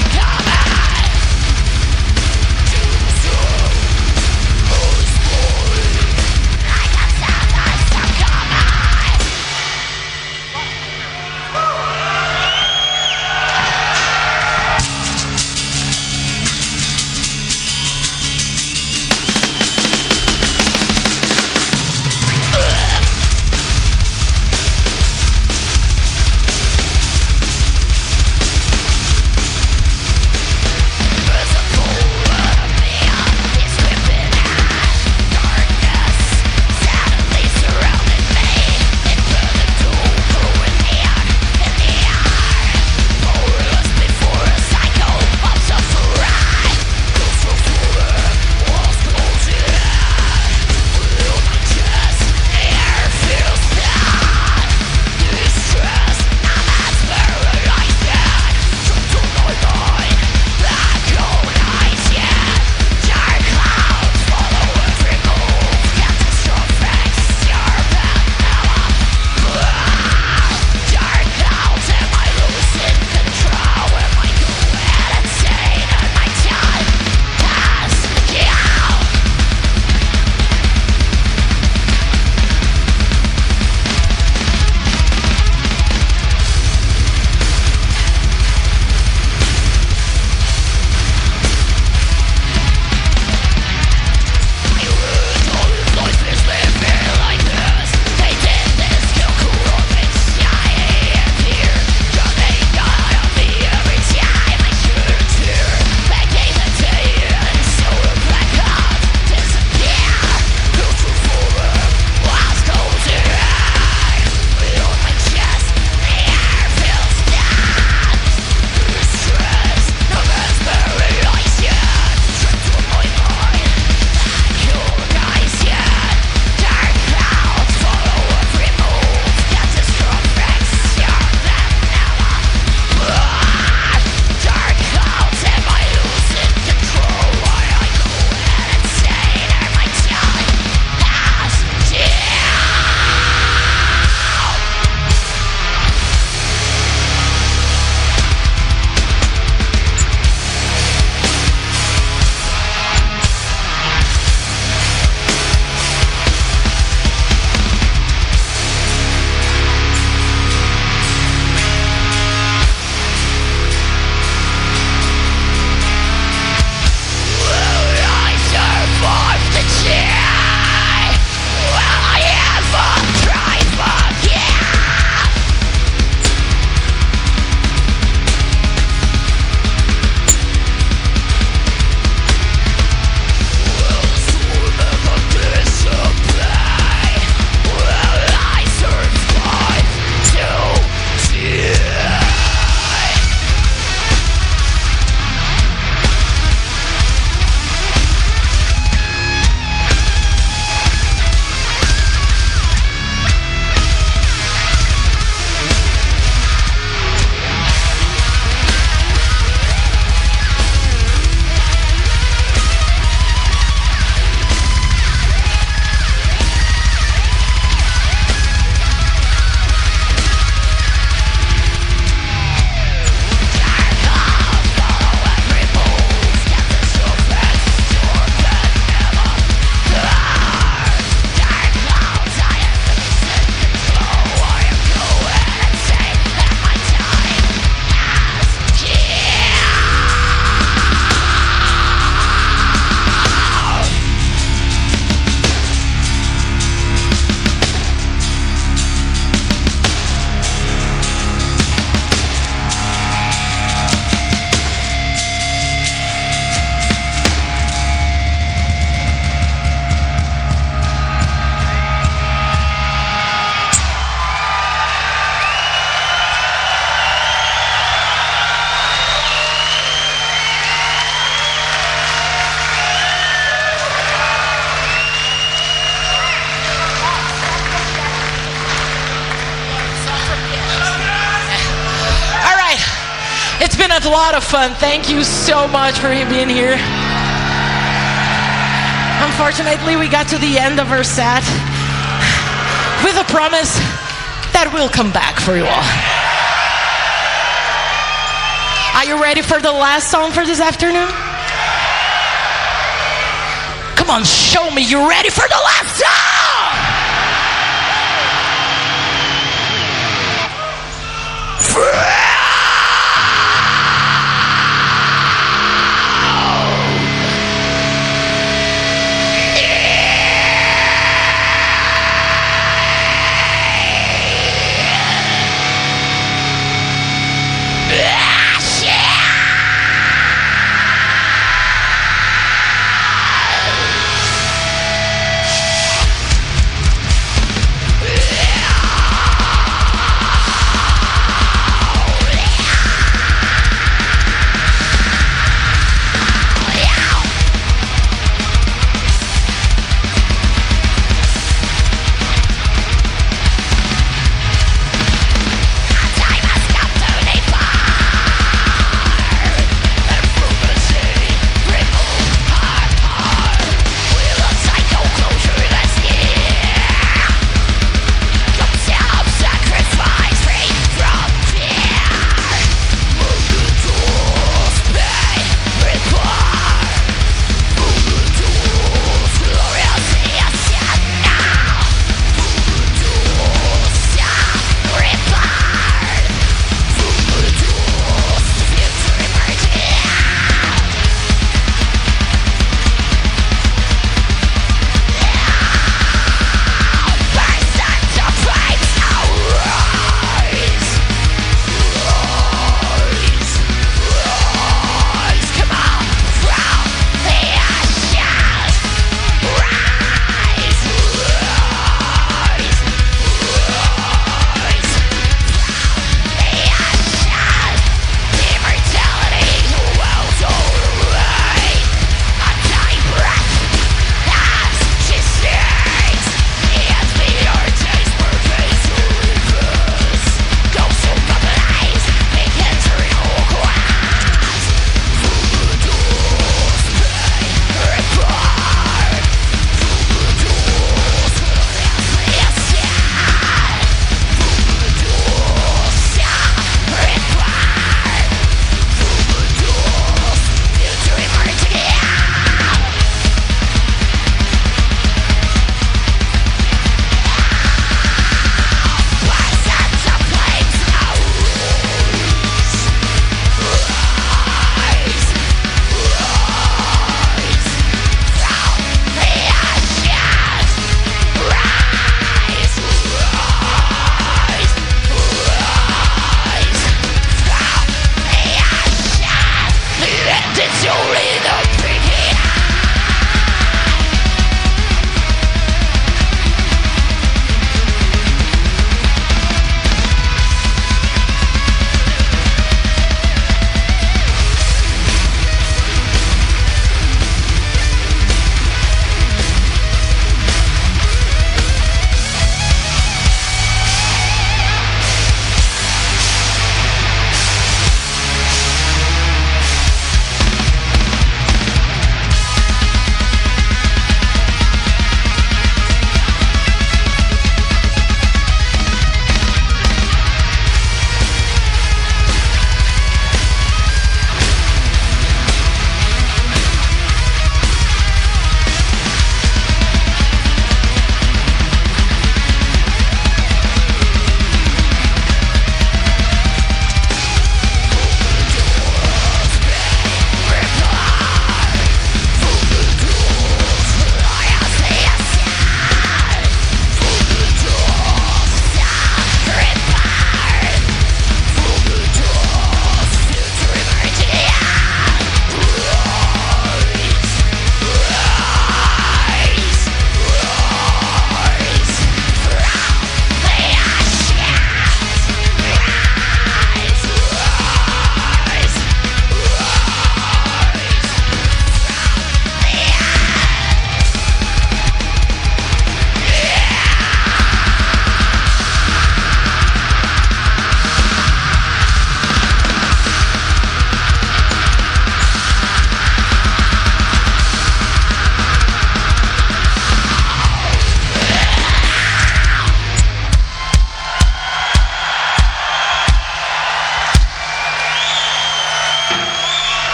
was a lot of fun. Thank you so much for being here. Unfortunately, we got to the end of our set with a promise that we'll come back for you all. Are you ready for the last song for this afternoon? Come on, show me you're ready for the last song!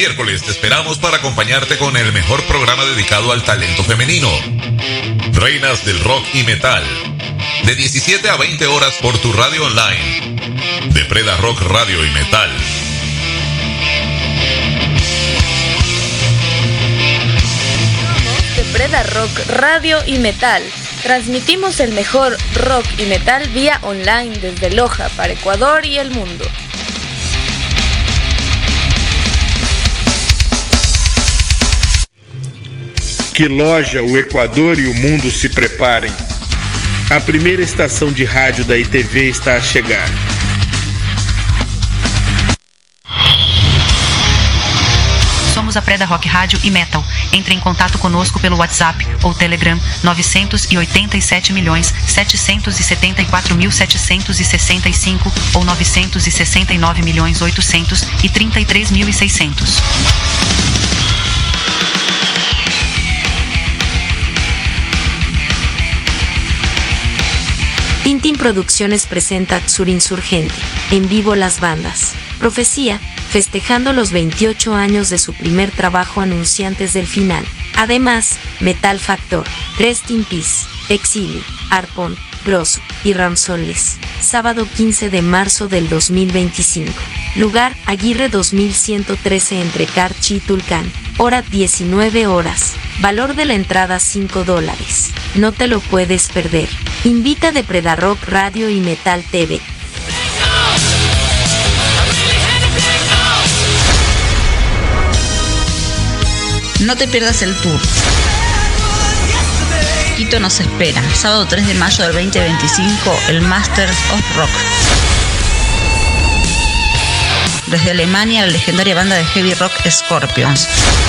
miércoles te esperamos para acompañarte con el mejor programa dedicado al talento femenino. Reinas del rock y metal. De 17 a 20 horas por tu radio online. De Preda Rock Radio y Metal. De Preda Rock Radio y Metal. Transmitimos el mejor rock y metal vía online desde Loja para Ecuador y el mundo. Que Loja, o Equador e o mundo se preparem. A primeira estação de rádio da ITV está a chegar. Somos a Preda Rock Rádio e Metal. Entre em contato conosco pelo WhatsApp ou Telegram 987.774.765 ou 969.833.600. Tintin Producciones presenta Surinsurgente, en vivo las bandas. Profecía, festejando los 28 años de su primer trabajo anunciantes del final. Además, Metal Factor, Rest in Peace, Exilio, Arpón, Grosso y Ramsoles. Sábado 15 de marzo del 2025. Lugar, Aguirre 2113 entre Carchi y Tulcán. Hora 19 horas. Valor de la entrada $5. No te lo puedes perder. Invita de Preda Rock Radio y Metal TV. No te pierdas el tour. Quito nos espera. Sábado 3 de mayo del 2025, el Masters of Rock. Desde Alemania, la legendaria banda de heavy rock Scorpions.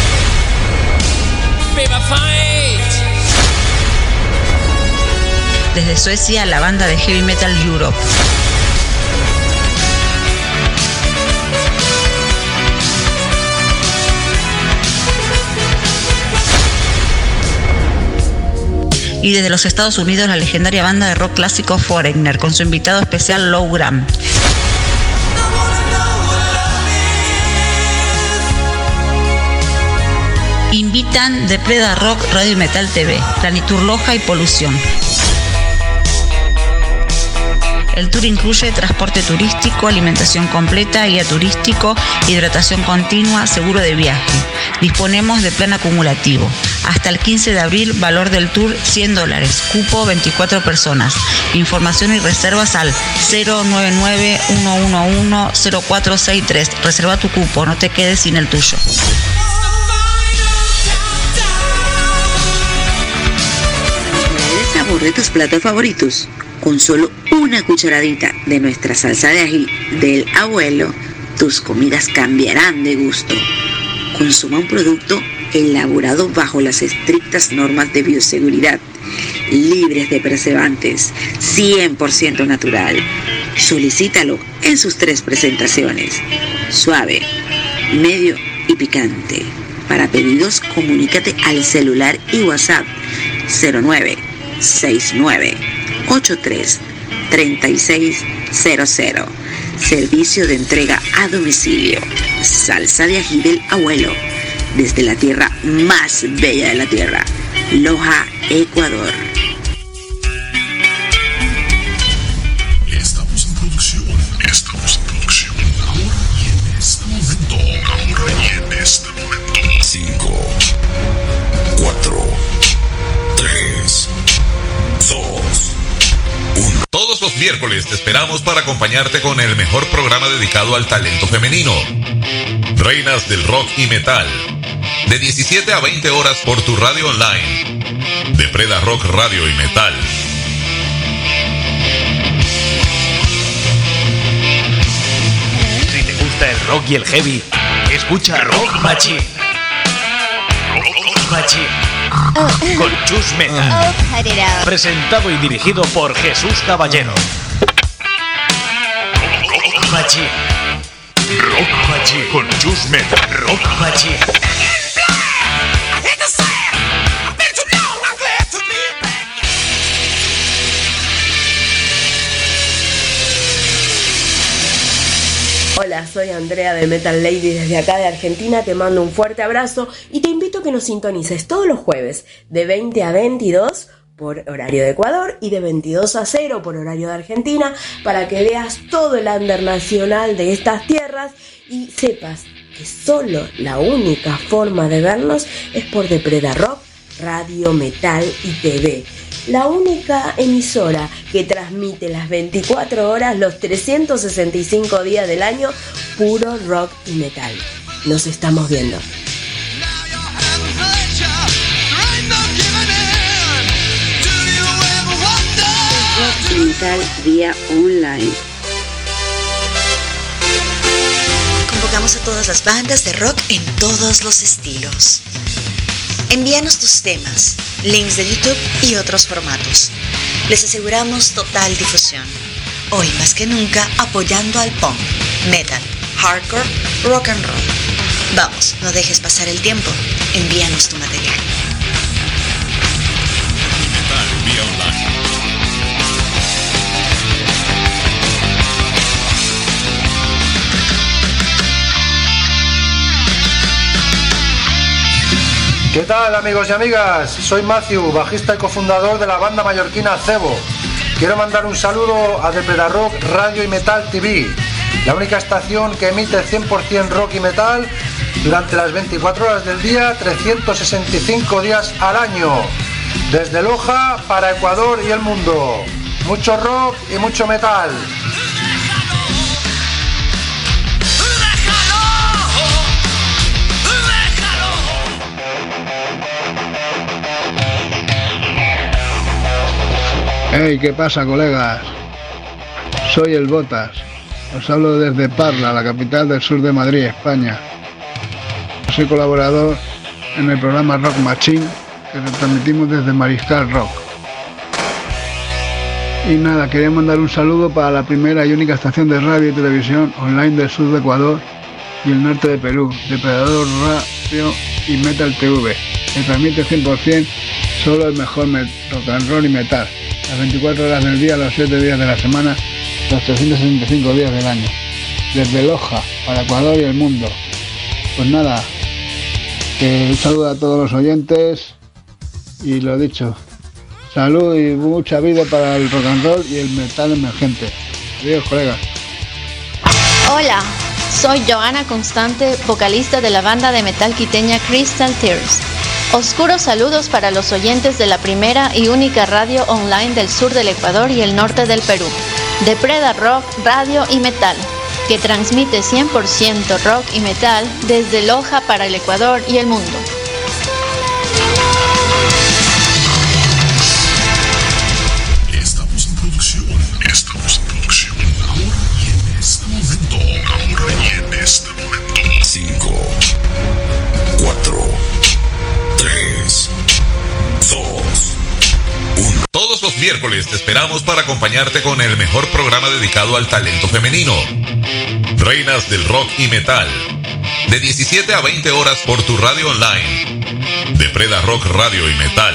Desde Suecia, la banda de heavy metal Europe. Y desde los Estados Unidos, la legendaria banda de rock clásico Foreigner, con su invitado especial Low Gram. Invitan de Preda Rock Radio y Metal TV, Planitur Loja y Polución. El tour incluye transporte turístico, alimentación completa, guía turístico, hidratación continua, seguro de viaje. Disponemos de plan acumulativo. Hasta el 15 de abril, valor del tour $100. Cupo 24 personas. Información y reservas al 099-111-0463. Reserva tu cupo, no te quedes sin el tuyo. El sabor de tus platos favoritos. Con solo una cucharadita de nuestra salsa de ají del abuelo, tus comidas cambiarán de gusto. Consuma un producto elaborado bajo las estrictas normas de bioseguridad, libres de preservantes, 100% natural. Solicítalo en sus 3 presentaciones: suave, medio y picante. Para pedidos, comunícate al celular y WhatsApp 0969-83-3600. Servicio de entrega a domicilio. Salsa de ají del abuelo. Desde la tierra más bella de la tierra. Loja, Ecuador. Estamos en producción. Ahora y en este momento. 5, 4, 3, 2, 1. Todos los miércoles te esperamos para acompañarte con el mejor programa dedicado al talento femenino. Reinas del rock y metal. De 17 a 20 horas por tu radio online. De Preda Rock Radio y Metal. Si te gusta el rock y el heavy, escucha Rock Machine. Rock Machine. Con Chus Metal. Presentado y dirigido por Jesús Caballero. Rock Machine. Rock Machine. Con Chus Metal. Rock Machine. Hola, Hola, soy Andrea de Metal Lady desde acá de Argentina, te mando un fuerte abrazo y te invito a que nos sintonices todos los jueves de 20 a 22 por horario de Ecuador y de 22 a 0 por horario de Argentina para que veas todo el under nacional de estas tierras y sepas que solo la única forma de vernos es por Depreda Rock, Radio, Metal y TV. La única emisora que transmite las 24 horas, los 365 días del año, puro rock y metal. Nos estamos viendo. Rock y metal vía online. Convocamos a todas las bandas de rock en todos los estilos. Envíanos tus temas, links de YouTube y otros formatos. Les aseguramos total difusión. Hoy más que nunca apoyando al punk, metal, hardcore, rock and roll. Vamos, no dejes pasar el tiempo. Envíanos tu material. Metal vía online. ¿Qué tal, amigos y amigas? Soy Matthew, bajista y cofundador de la banda mallorquina Cebo. Quiero mandar un saludo a Depreda Rock, Radio y Metal TV, la única estación que emite 100% rock y metal durante las 24 horas del día, 365 días al año, desde Loja para Ecuador y el mundo. Mucho rock y mucho metal. Hey, ¿qué pasa, colegas? Soy el Botas. Os hablo desde Parla, la capital del sur de Madrid, España. Soy colaborador en el programa Rock Machine, que transmitimos desde Mariscal Rock. Y nada, quería mandar un saludo para la primera y única estación de radio y televisión online del sur de Ecuador y el norte de Perú, Depredador Radio y Metal TV, que transmite 100% solo el mejor rock and roll y metal. Las 24 horas del día, los 7 días de la semana, los 365 días del año. Desde Loja, para Ecuador y el mundo. Pues nada, que un saludo a todos los oyentes y lo dicho, salud y mucha vida para el rock and roll y el metal emergente. Adiós, colegas. Hola, soy Joana Constante, vocalista de la banda de metal quiteña Crystal Tears. Oscuros saludos para los oyentes de la primera y única radio online del sur del Ecuador y el norte del Perú, Depreda Rock, Radio y Metal, que transmite 100% rock y metal desde Loja para el Ecuador y el mundo. Estamos en producción ahora y en este momento. 5, 4, 3, 2, 1. Todos los miércoles te esperamos para acompañarte con el mejor programa dedicado al talento femenino. Reinas del rock y metal. De 17 a 20 horas por tu radio online. Depreda Rock, Radio y Metal.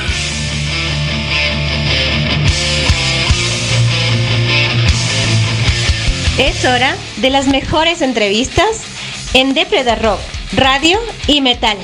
Es hora de las mejores entrevistas en Depreda Rock, Radio y Metal.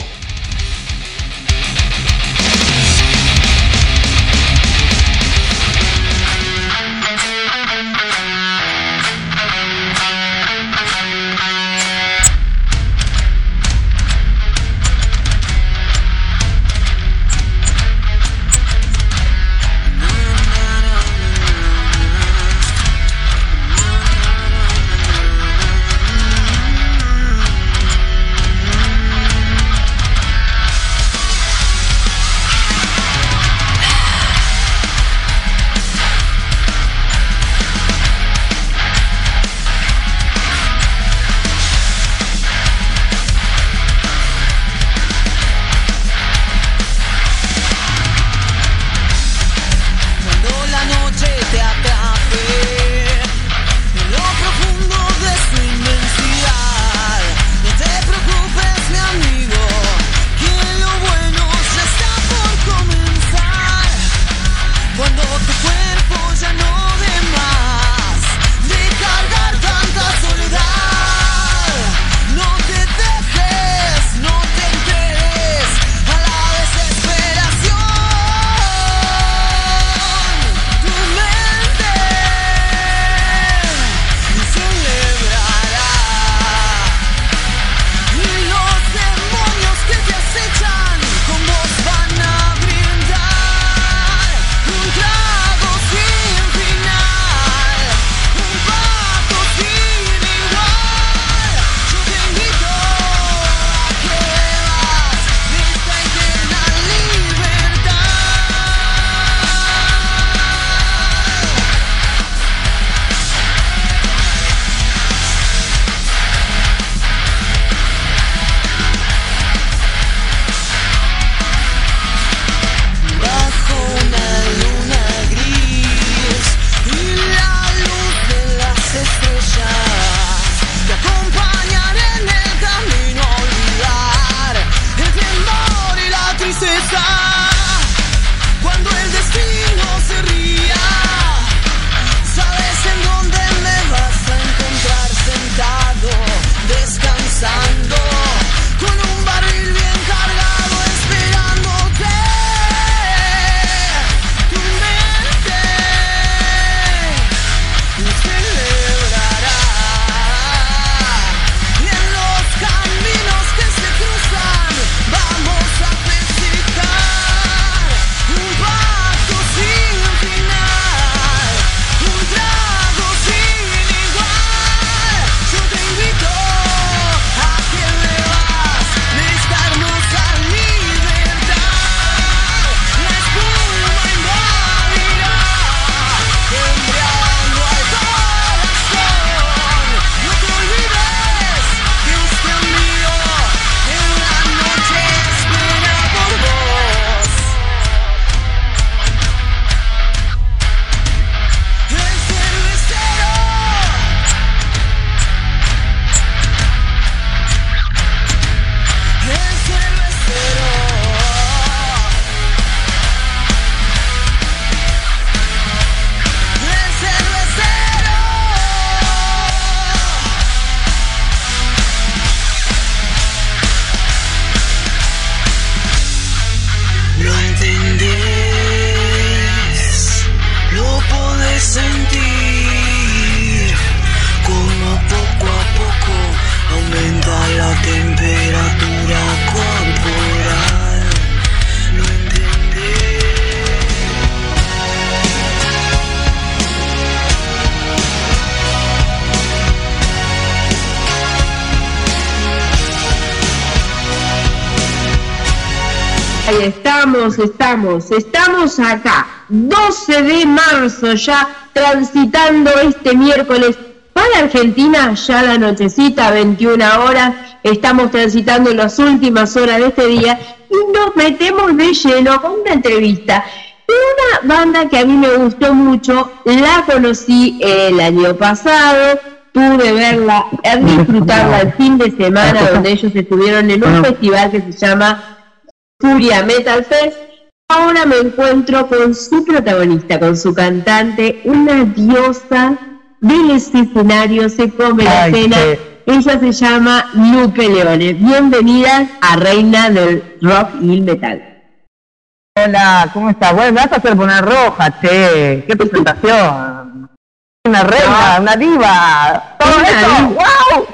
Ahí estamos acá, 12 de marzo ya, transitando este miércoles para Argentina, ya la nochecita, 21 horas, estamos transitando en las últimas horas de este día y nos metemos de lleno con una entrevista de una banda que a mí me gustó mucho, la conocí el año pasado, pude verla, disfrutarla el fin de semana donde ellos estuvieron en un festival que se llama Furia Metal Fest. Ahora me encuentro con su protagonista, con su cantante, una diosa del escenario, se come la cena. Ella se llama Lupe Leone. Bienvenida a Reina del Rock y el Metal. Hola, ¿cómo estás? Bueno, me vas a hacer poner roja, che. ¡Qué presentación! Una reina, una diva. ¡Todo eso! ¡Wow!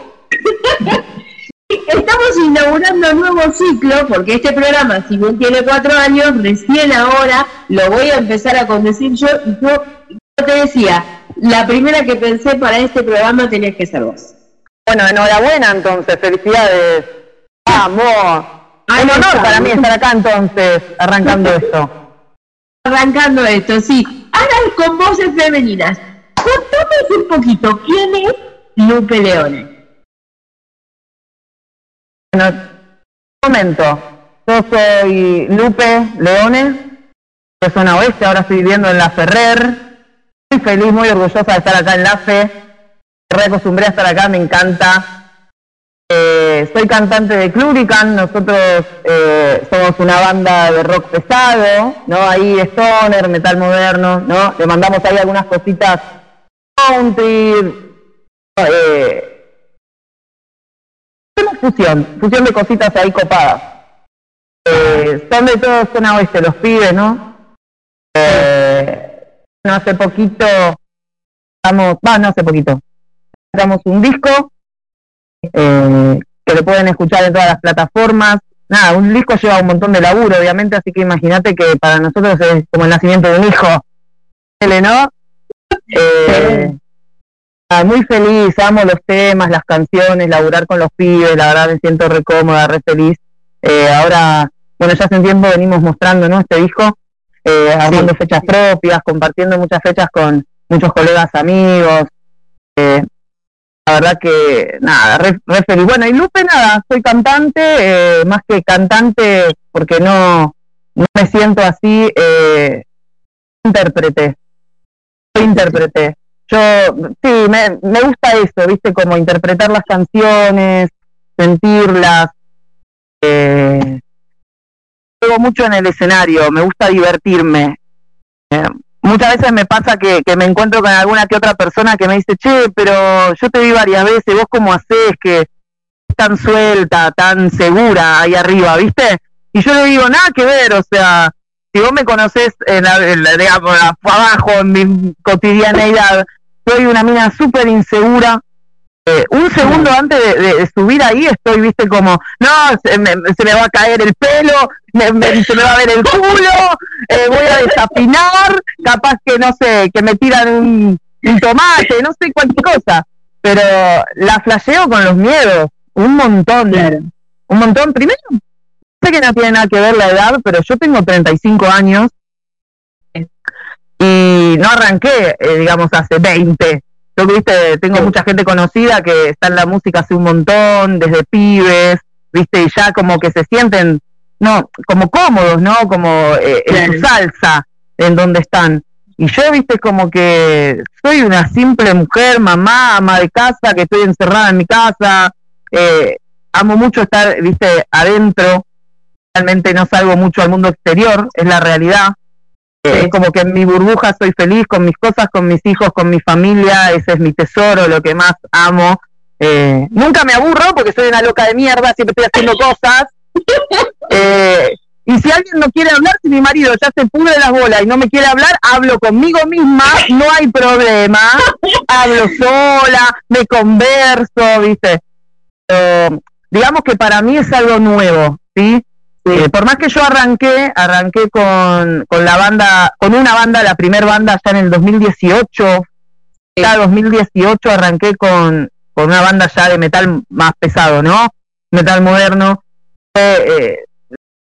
Estamos inaugurando un nuevo ciclo, porque este programa, si bien tiene 4 años, recién ahora lo voy a empezar a conducir yo, y yo te decía, la primera que pensé para este programa tenías que ser vos. Bueno, enhorabuena entonces, felicidades. ¡Vamos! Un honor para mí estar acá entonces, arrancando esto. Arrancando esto, sí. Ahora con voces femeninas. Contame un poquito, ¿quién es Lupe Leone? Bueno, un momento. Yo soy Lupe Leone, de Zona Oeste, ahora estoy viviendo en La Ferrer. Muy feliz, muy orgullosa de estar acá en La Fe. Me reacostumbré a estar acá, me encanta. Soy cantante de Clurican, nosotros somos una banda de rock pesado, ¿no? Ahí stoner, metal moderno, ¿no? Le mandamos ahí algunas cositas country, fusión de cositas ahí copadas. Son de toda Zona Oeste los pibes, ¿no? No hace poquito sacamos un disco que lo pueden escuchar en todas las plataformas. Nada, un disco lleva un montón de laburo, obviamente, así que imagínate que para nosotros es como el nacimiento de un hijo, ¿no? Muy feliz, amo los temas, las canciones, laburar con los pibes, la verdad me siento re cómoda, re feliz. Ahora, bueno, ya hace un tiempo venimos mostrando, ¿no? Este disco, armando fechas propias, compartiendo muchas fechas con muchos colegas, amigos. La verdad que, nada, re feliz. Bueno, y Lupe, nada, soy cantante, más que cantante, porque no me siento así, intérprete. Soy intérprete. Yo, sí, me gusta eso, ¿viste? Como interpretar las canciones, sentirlas. Juego mucho en el escenario, me gusta divertirme. Muchas veces me pasa que me encuentro con alguna que otra persona que me dice, che, pero yo te vi varias veces, vos cómo hacés, que es tan suelta, tan segura ahí arriba, ¿viste? Y yo le digo, nada que ver, o sea, si vos me conocés digamos, abajo, en mi cotidianeidad, soy una mina súper insegura. Un segundo antes de subir ahí estoy, viste, como, no, se me va a caer el pelo, se me va a ver el culo, voy a desafinar, capaz que, no sé, que me tiran un tomate, no sé, cualquier cosa. Pero la flasheo con los miedos, un montón. Primero, sé que no tiene nada que ver la edad, pero yo tengo 35 años y no arranqué, digamos, hace 20. Yo, viste, tengo mucha gente conocida que está en la música hace un montón, desde pibes, viste, y ya como que se sienten, no, como cómodos, ¿no? Como en su salsa, en donde están. Y yo, viste, como que soy una simple mujer, mamá, ama de casa, que estoy encerrada en mi casa, amo mucho estar, viste, adentro, realmente no salgo mucho al mundo exterior, es la realidad. Es como que en mi burbuja soy feliz con mis cosas, con mis hijos, con mi familia, ese es mi tesoro, lo que más amo. Nunca me aburro porque soy una loca de mierda, siempre estoy haciendo cosas. Y si alguien no quiere hablar, si mi marido ya se pudre las bolas y no me quiere hablar, hablo conmigo misma, no hay problema. Hablo sola, me converso, ¿viste? Digamos que para mí es algo nuevo, ¿sí? Por más que yo arranqué con la banda, con una banda, la primer banda ya en el 2018, ya 2018 arranqué con una banda ya de metal más pesado, ¿no? Metal moderno.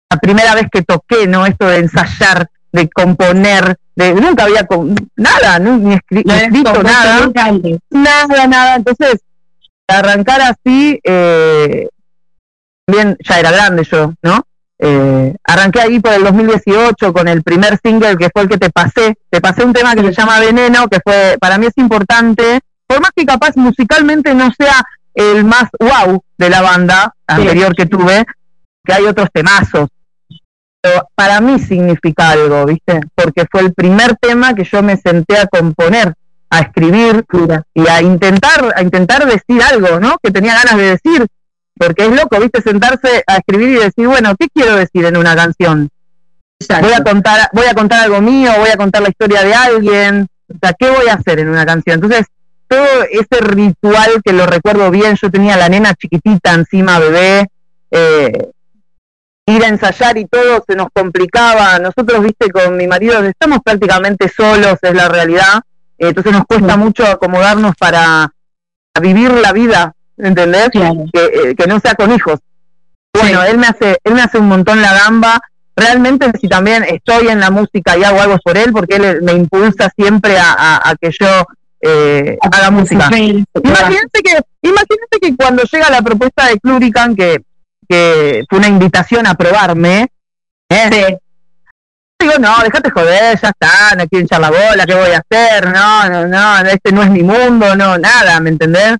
la primera vez que toqué, ¿no? Esto de ensayar, de componer, nunca había nada, ¿no? ni escrito nada. Nada. Entonces, arrancar así, bien, ya era grande yo, ¿no? Arranqué ahí por el 2018 con el primer single que fue el que te pasé un tema que se llama Veneno, que fue, para mí es importante, por más que capaz musicalmente no sea el más wow de la banda anterior que tuve, que hay otros temazos, pero para mí significa algo, ¿viste? Porque fue el primer tema que yo me senté a componer, a escribir y a intentar decir algo, ¿no? Que tenía ganas de decir. Porque es loco, ¿viste? Sentarse a escribir y decir, bueno, ¿qué quiero decir en una canción? Voy a contar algo mío, voy a contar la historia de alguien, o sea, ¿qué voy a hacer en una canción? Entonces, todo ese ritual que lo recuerdo bien, yo tenía a la nena chiquitita encima, bebé, ir a ensayar y todo se nos complicaba. Nosotros, ¿viste? Con mi marido estamos prácticamente solos, es la realidad, entonces nos cuesta mucho acomodarnos para vivir la vida, ¿entendés? Claro. Que no sea con hijos. Bueno, él me hace un montón la gamba. Realmente, si también estoy en la música y hago algo por él, porque él me impulsa siempre a que yo haga música. Imagínense que cuando llega la propuesta de Clurican, que fue una invitación a probarme, digo, no, déjate joder, ya está, no quiero hinchar la bola, ¿qué voy a hacer? No, este no es mi mundo, no, nada, ¿me entendés?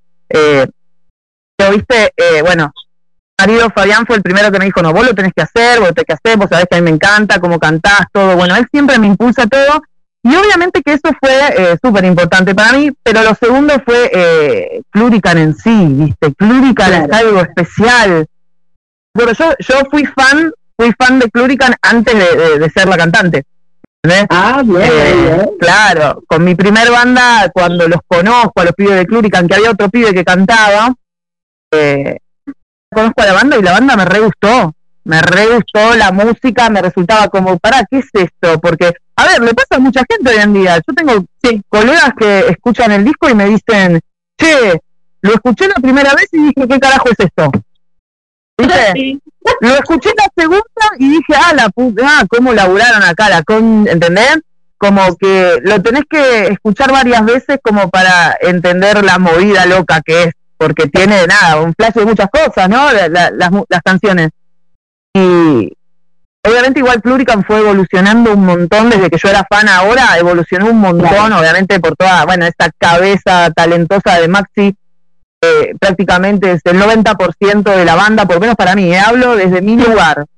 Pero viste, bueno, mi marido Fabián fue el primero que me dijo, no, vos lo tenés que hacer, vos sabés que a mí me encanta cómo cantás, todo, bueno, él siempre me impulsa todo, y obviamente que eso fue súper importante para mí, pero lo segundo fue Clurican en sí, viste, Clurican es algo especial. Pero yo fui fan de Clurican antes de ser la cantante. ¿Ves? Bien. Claro, con mi primer banda, cuando los conozco a los pibes de Clurican, que había otro pibe que cantaba, conozco a la banda y la banda me re gustó la música, me resultaba como, ¿qué es esto? Porque, a ver, le pasa a mucha gente hoy en día. Yo tengo colegas que escuchan el disco y me dicen, che, lo escuché la primera vez y dije, ¿qué carajo es esto? ¿Viste? Sí. Lo escuché la segunda y dije, cómo laburaron acá, ¿entendés? Como que lo tenés que escuchar varias veces como para entender la movida loca que es, porque tiene un flash de muchas cosas, ¿no? Las canciones. Y obviamente igual Clurican fue evolucionando un montón, desde que yo era fan ahora, evolucionó un montón, obviamente por toda, esta cabeza talentosa de Maxi, prácticamente es el 90% de la banda, por lo menos para mí, hablo desde mi lugar.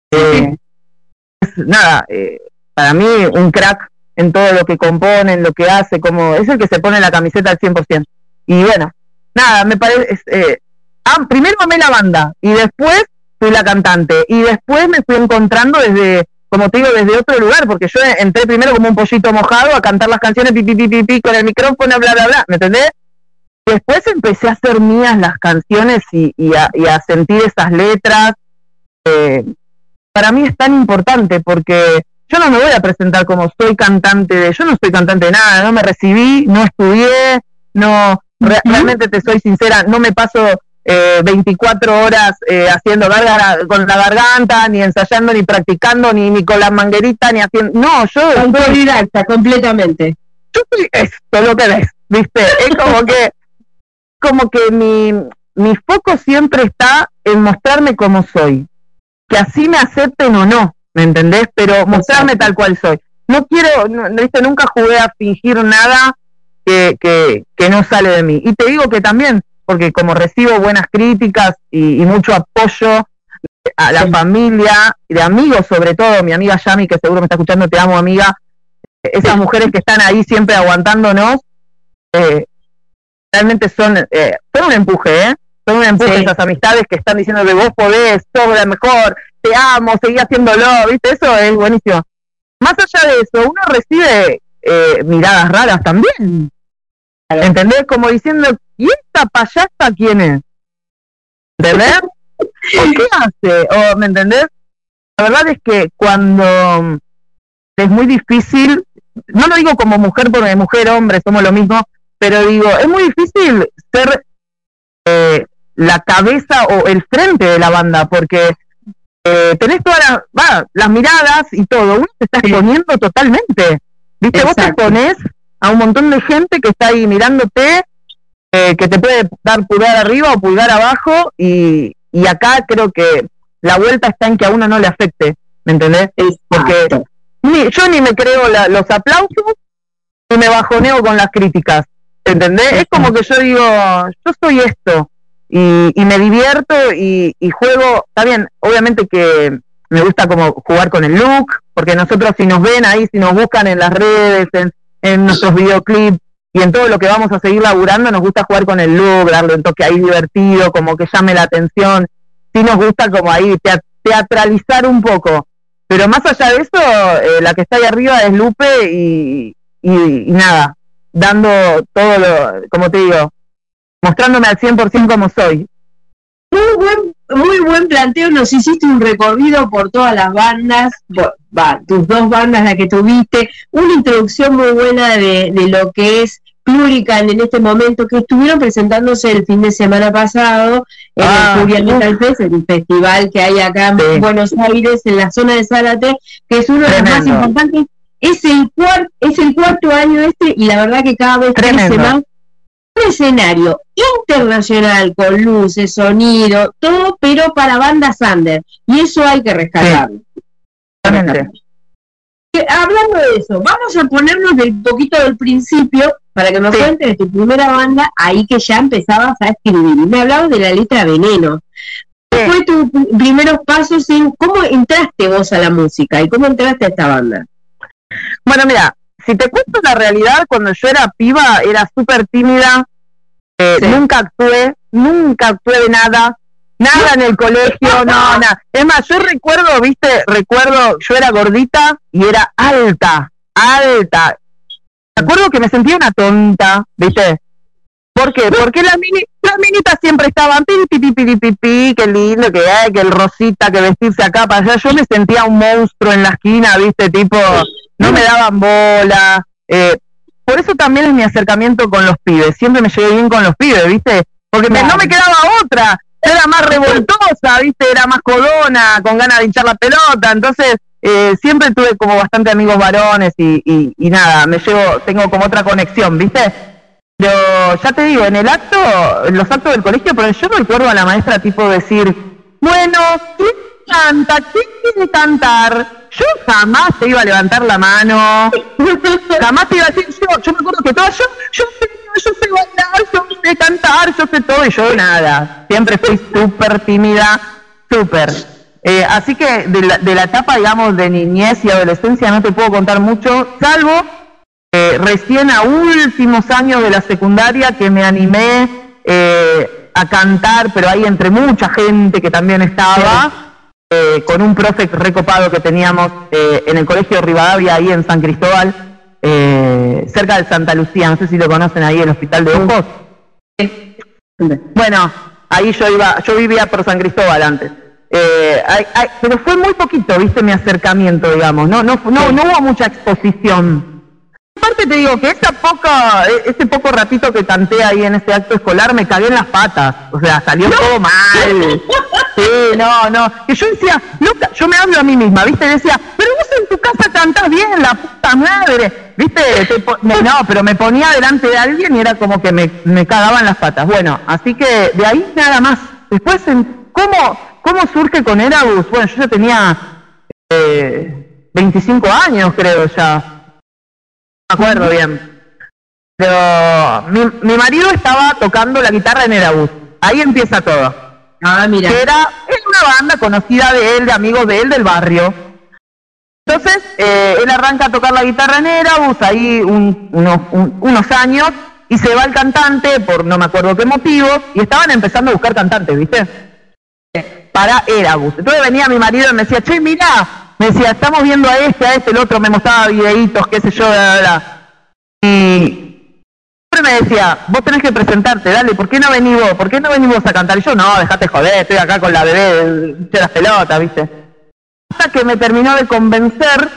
Para mí un crack en todo lo que compone, en lo que hace, como es el que se pone la camiseta al 100%. Y bueno, me parece, primero amé la banda, y después fui la cantante, y después me fui encontrando desde, como te digo, desde otro lugar, porque yo entré primero como un pollito mojado a cantar las canciones pi, con el micrófono, bla, bla, bla, ¿me entendés? Después empecé a hacer mías las canciones y a sentir esas letras. Para mí es tan importante porque yo no me voy a presentar como soy cantante yo no soy cantante de nada, no me recibí, no estudié, realmente te soy sincera, no me paso 24 horas haciendo gárgara con la garganta, ni ensayando, ni practicando, ni con la manguerita, ni haciendo... No, yo... Autodidacta, completamente. Yo soy esto, lo que ves, ¿viste? Es como que mi foco siempre está en mostrarme como soy, que así me acepten o no, ¿me entendés? Pero mostrarme tal cual soy. No quiero, ¿viste? Nunca jugué a fingir nada que no sale de mí. Y te digo que también, porque como recibo buenas críticas y mucho apoyo a la familia, y de amigos sobre todo, mi amiga Yami, que seguro me está escuchando, te amo, amiga, esas mujeres que están ahí siempre aguantándonos, realmente son un empuje, son un empuje esas amistades que están diciendo que vos podés, sos la mejor, te amo, seguí haciéndolo, ¿viste? Eso es buenísimo. Más allá de eso, uno recibe miradas raras también, ¿entendés? Como diciendo, ¿y esta payasa quién es? ¿Entendés? ¿O qué hace? ¿Me entendés? La verdad es que cuando es muy difícil, no lo digo como mujer porque mujer, hombre, somos lo mismo, pero digo, es muy difícil ser la cabeza o el frente de la banda, porque tenés todas las miradas y todo, uno se está exponiendo totalmente, ¿viste? Exacto. Vos te exponés a un montón de gente que está ahí mirándote, que te puede dar pulgar arriba o pulgar abajo, y acá creo que la vuelta está en que a uno no le afecte, ¿me entendés? Porque yo ni me creo los aplausos, ni me bajoneo con las críticas, ¿entendés? Es como que yo digo, yo soy esto, y me divierto y juego. Está bien, obviamente que me gusta como jugar con el look, porque nosotros si nos ven ahí, si nos buscan en las redes, en nuestros videoclips y en todo lo que vamos a seguir laburando, nos gusta jugar con el look, darle un toque ahí divertido, como que llame la atención. Sí nos gusta como ahí teatralizar un poco, pero más allá de eso, la que está ahí arriba es Lupe y nada, dando todo como te digo, mostrándome al 100% como soy. Muy buen planteo, nos hiciste un recorrido por todas las bandas, tus dos bandas las que tuviste, una introducción muy buena de lo que es Plurican en este momento, que estuvieron presentándose el fin de semana pasado en el Plurial Metal Fest, el festival que hay acá en Buenos Aires, en la zona de Zárate, que es uno de los más importantes. Es el cuarto año y la verdad que cada vez crece más. Un escenario internacional con luces, sonido, todo, pero para bandas under, y eso hay que rescatarlo. Hablando de eso, vamos a ponernos del poquito del principio para que nos cuentes de tu primera banda, ahí que ya empezabas a escribir. Y me hablabas de la letra Veneno. ¿Cuál fue tus primeros pasos en cómo entraste vos a la música y cómo entraste a esta banda? Bueno, mira, si te cuento la realidad, cuando yo era piba era súper tímida, nunca actué de nada en el colegio, nada. Es más, yo recuerdo, yo era gordita y era alta. Me acuerdo que me sentía una tonta, ¿viste? ¿Por qué? Porque las minitas siempre estaban pi, qué lindo que hay, que el rosita, que vestirse acá para allá. Yo me sentía un monstruo en la esquina, ¿viste? Tipo, no me daban bola. Por eso también es mi acercamiento con los pibes. Siempre me llevé bien con los pibes, ¿viste? Porque no me quedaba otra. Era más revoltosa, ¿viste? Era más jodona, con ganas de hinchar la pelota. Entonces, siempre tuve como bastante amigos varones y nada, tengo como otra conexión, ¿viste? Pero ya te digo, en los actos del colegio, pero yo recuerdo a la maestra tipo decir, bueno, ¿quién canta? ¿Quién quiere cantar? Yo jamás te iba a levantar la mano, jamás te iba a decir, yo me acuerdo que todo, yo sé bailar, yo sé cantar, yo sé todo, y yo nada, siempre fui súper tímida, súper. Así que de la etapa, digamos, de niñez y adolescencia no te puedo contar mucho, salvo recién a últimos años de la secundaria que me animé a cantar, pero ahí entre mucha gente que también estaba, con un profe recopado que teníamos en el colegio Rivadavia, ahí en San Cristóbal, cerca de Santa Lucía, no sé si lo conocen ahí, el Hospital de Ojos. Bueno, ahí yo vivía por San Cristóbal antes. Pero fue muy poquito, viste, mi acercamiento, digamos, no hubo mucha exposición. Aparte te digo que ese poco ratito que canté ahí en ese acto escolar me cagué en las patas, o sea, salió todo mal. Sí, no, que yo decía, loca, yo me hablo a mí misma, viste, decía, pero vos en tu casa cantás bien, la puta madre, viste, pero me ponía delante de alguien y era como que me cagaba en las patas. Bueno, así que de ahí nada más. Después, ¿cómo surge con Erabus? Bueno, yo ya tenía 25 años, creo ya. No me acuerdo bien. Pero mi marido estaba tocando la guitarra en Erabus. Ahí empieza todo. Mira. Que era una banda conocida de él, de amigos de él, del barrio. Entonces, él arranca a tocar la guitarra en Erabus, ahí unos años, y se va el cantante, por no me acuerdo qué motivo, y estaban empezando a buscar cantantes, ¿viste? Para Erabus. Entonces venía mi marido y me decía, che, mirá, me decía, estamos viendo a este, el otro, me mostraba videitos, qué sé yo, Y siempre me decía, vos tenés que presentarte, dale, ¿por qué no venís vos? ¿Por qué no venís vos a cantar? Y yo, no, dejate joder, estoy acá con la bebé, eché las pelotas, ¿viste? Hasta que me terminó de convencer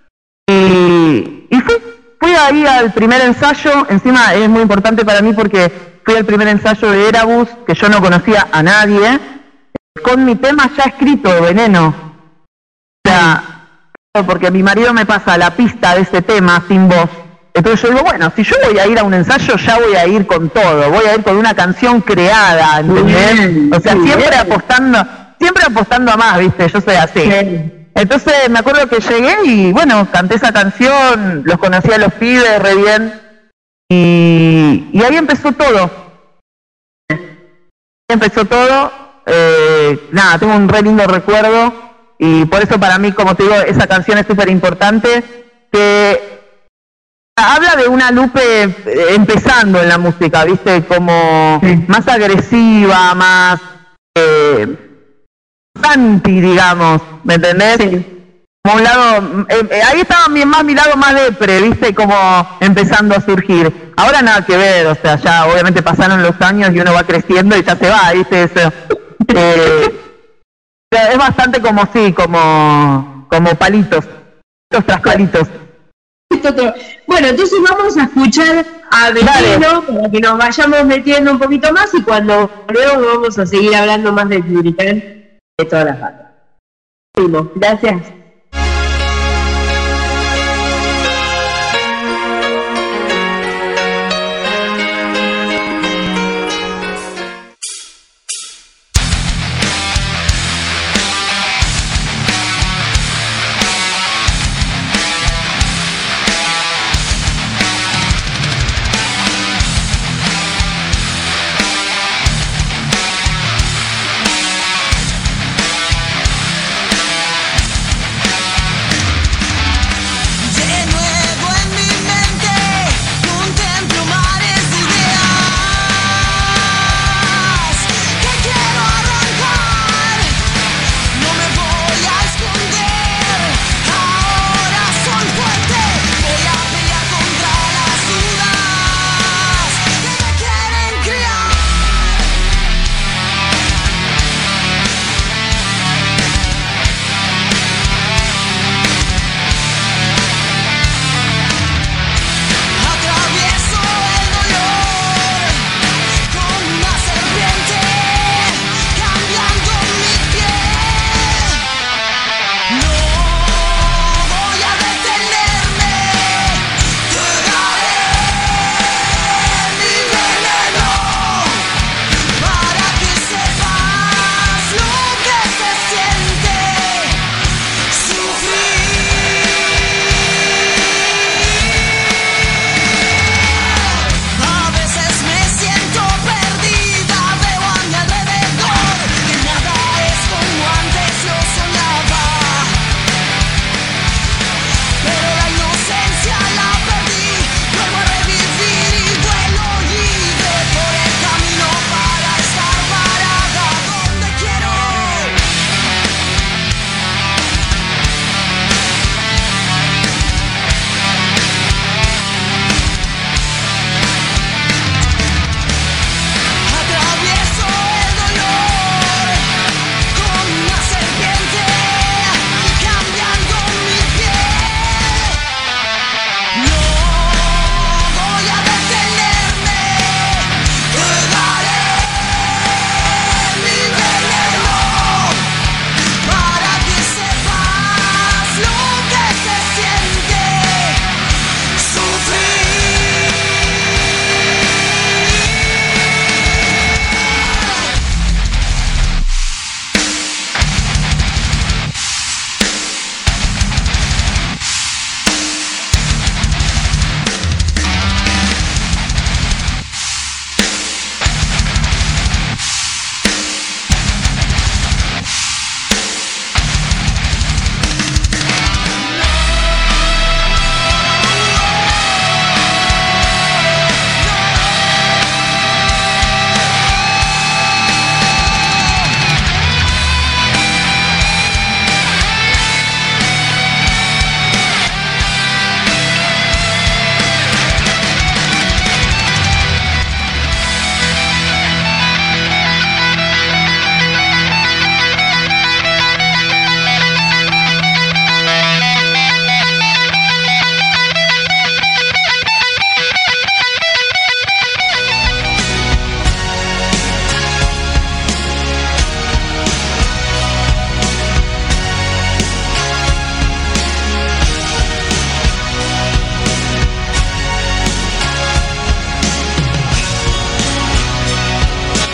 y fui ahí al primer ensayo. Encima es muy importante para mí porque fui al primer ensayo de Erabus, que yo no conocía a nadie, con mi tema ya escrito, Veneno. sea, porque mi marido me pasa la pista de este tema sin voz. Entonces yo digo, bueno, si yo voy a ir a un ensayo, ya voy a ir con todo, voy a ir con una canción creada, ¿entendés? O sea, siempre apostando a más, ¿viste? Yo soy así. Entonces me acuerdo que llegué y, bueno, canté esa canción, los conocí a los pibes re bien, y ahí empezó todo. Nada, tengo un re lindo recuerdo, y por eso para mí, como te digo, esa canción es súper importante, que habla de una Lupe empezando en la música, ¿viste? Como más agresiva, más anti, digamos, ¿me entendés? Como un lado, ahí estaba más mi lado más depre, ¿viste? Como empezando a surgir. Ahora nada que ver, o sea, ya obviamente pasaron los años y uno va creciendo y ya se va, ¿viste? Eso. Es bastante como palitos tras palitos. Bueno, entonces vamos a escuchar a Belino para que nos vayamos metiendo un poquito más, y cuando volvemos vamos a seguir hablando más del Pluricán de todas las bandas. Gracias.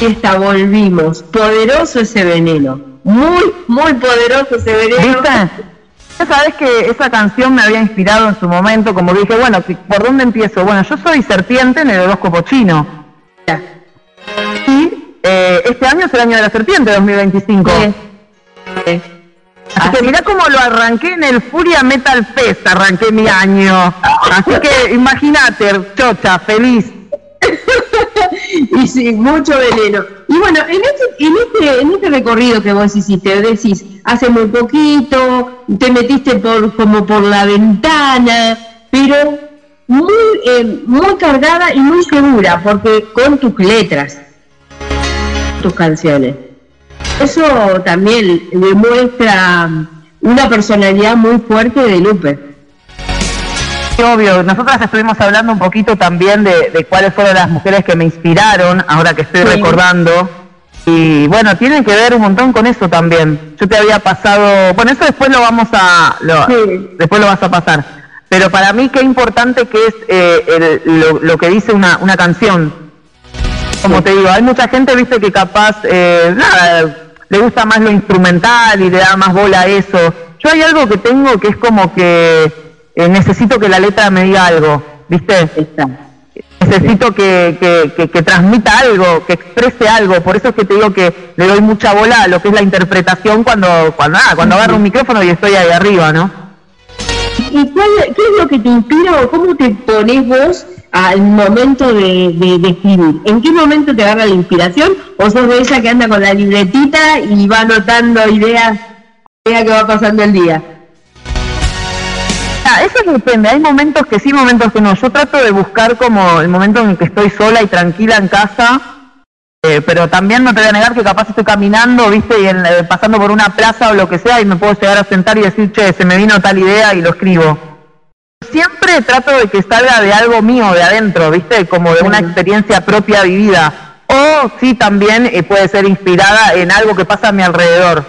fiesta volvimos. Poderoso ese veneno. Muy, muy poderoso ese veneno. ¿Viste? Sabes que esa canción me había inspirado en su momento, como dije, bueno, ¿por dónde empiezo? Bueno, yo soy serpiente en el horóscopo chino. Y este año es el año de la serpiente, 2025. Así que mirá cómo lo arranqué en el Furia Metal Fest, arranqué mi año. Así que imagínate, chocha, feliz. Y sí, mucho veneno. Y bueno, en este recorrido que vos hiciste, decís, hace muy poquito, te metiste como por la ventana, pero muy cargada y muy segura, porque con tus letras, tus canciones. Eso también demuestra una personalidad muy fuerte de Lupe. Obvio, nosotras estuvimos hablando un poquito también de cuáles fueron las mujeres que me inspiraron, ahora que estoy recordando, y bueno, tienen que ver un montón con eso también. Yo te había pasado, bueno, eso después después lo vas a pasar, pero para mí qué importante que es lo que dice una canción. Como te digo, hay mucha gente, viste, que capaz, le gusta más lo instrumental y le da más bola a eso. Yo hay algo que tengo que es como que necesito que la letra me diga algo, ¿viste? Necesito que transmita algo, que exprese algo. Por eso es que te digo que le doy mucha bola a lo que es la interpretación cuando agarro un micrófono y estoy ahí arriba, ¿no? ¿Y qué es lo que te inspira o cómo te pones vos al momento de escribir? ¿En qué momento te agarra la inspiración? ¿O sos de ella que anda con la libretita y va anotando ideas que va pasando el día? Eso depende, hay momentos que sí, momentos que no. Yo trato de buscar como el momento en el que estoy sola y tranquila en casa, pero también no te voy a negar que capaz estoy caminando, viste, y pasando por una plaza o lo que sea, y me puedo llegar a sentar y decir, che, se me vino tal idea y lo escribo. Siempre trato de que salga de algo mío, de adentro, viste, como de una experiencia propia vivida. O sí, también puede ser inspirada en algo que pasa a mi alrededor.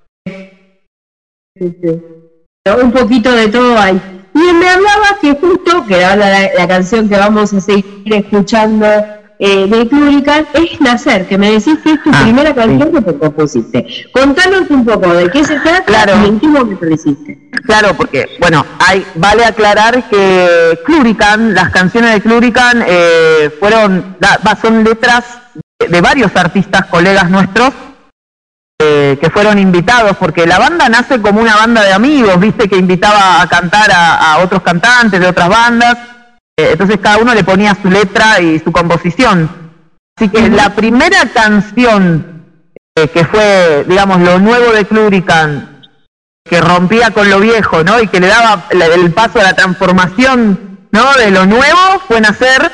Sí. Un poquito de todo hay. Y me hablaba que justo, que era la canción que vamos a seguir escuchando de Clurican, es Nacer, que me decís que es tu primera canción que te compusiste. Contanos un poco de qué se trata y en qué momento lo hiciste. Claro, porque, bueno, vale aclarar que Clurican, las canciones de Clurican son letras de varios artistas, colegas nuestros, que fueron invitados, porque la banda nace como una banda de amigos, viste, que invitaba a cantar a otros cantantes de otras bandas, entonces cada uno le ponía su letra y su composición. Así que la primera canción que fue, digamos, lo nuevo de Clurican, que rompía con lo viejo, ¿no? Y que le daba el paso a la transformación, ¿no? De lo nuevo, fue Nacer.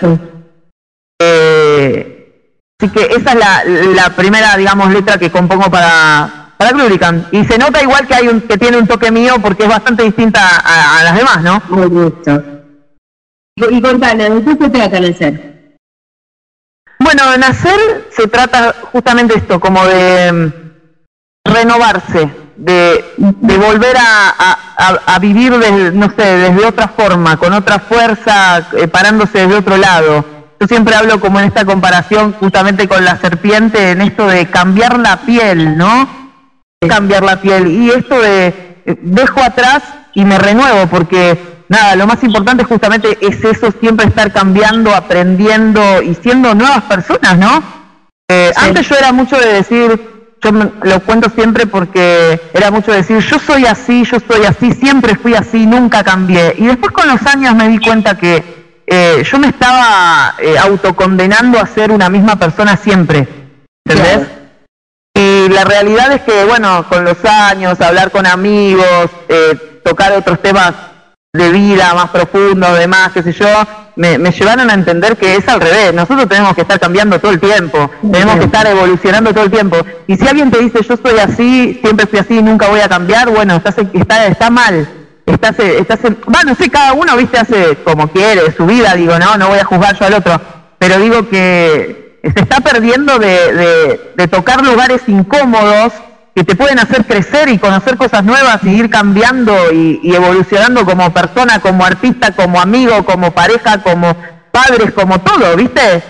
Así que esa es la primera, digamos, letra que compongo para Clurican. Y se nota igual que tiene un toque mío porque es bastante distinta a las demás, ¿no? Muy gusto. Y contanos, ¿de qué se trata Nacer? Bueno, Nacer se trata justamente esto, como de renovarse, de volver a vivir desde otra forma, con otra fuerza, parándose desde otro lado. Yo siempre hablo como en esta comparación justamente con la serpiente, en esto de cambiar la piel, ¿no? Cambiar la piel. Y esto de dejo atrás y me renuevo, porque nada, lo más importante justamente es eso, siempre estar cambiando, aprendiendo y siendo nuevas personas, ¿no? Antes yo era mucho de decir, yo lo cuento siempre porque era mucho de decir, yo soy así, siempre fui así, nunca cambié. Y después con los años me di cuenta que yo me estaba autocondenando a ser una misma persona siempre, ¿entendés? Y la realidad es que, bueno, con los años, hablar con amigos, tocar otros temas de vida más profundos, demás, qué sé yo, me llevaron a entender que es al revés. Nosotros tenemos que estar cambiando todo el tiempo, tenemos que estar evolucionando todo el tiempo. Y si alguien te dice, yo soy así, siempre fui así, nunca voy a cambiar, bueno, está mal. No sé, cada uno, viste, hace como quiere su vida, digo, no voy a juzgar yo al otro, pero digo que se está perdiendo de tocar lugares incómodos que te pueden hacer crecer y conocer cosas nuevas y ir cambiando y evolucionando como persona, como artista, como amigo, como pareja, como padres, como todo, viste.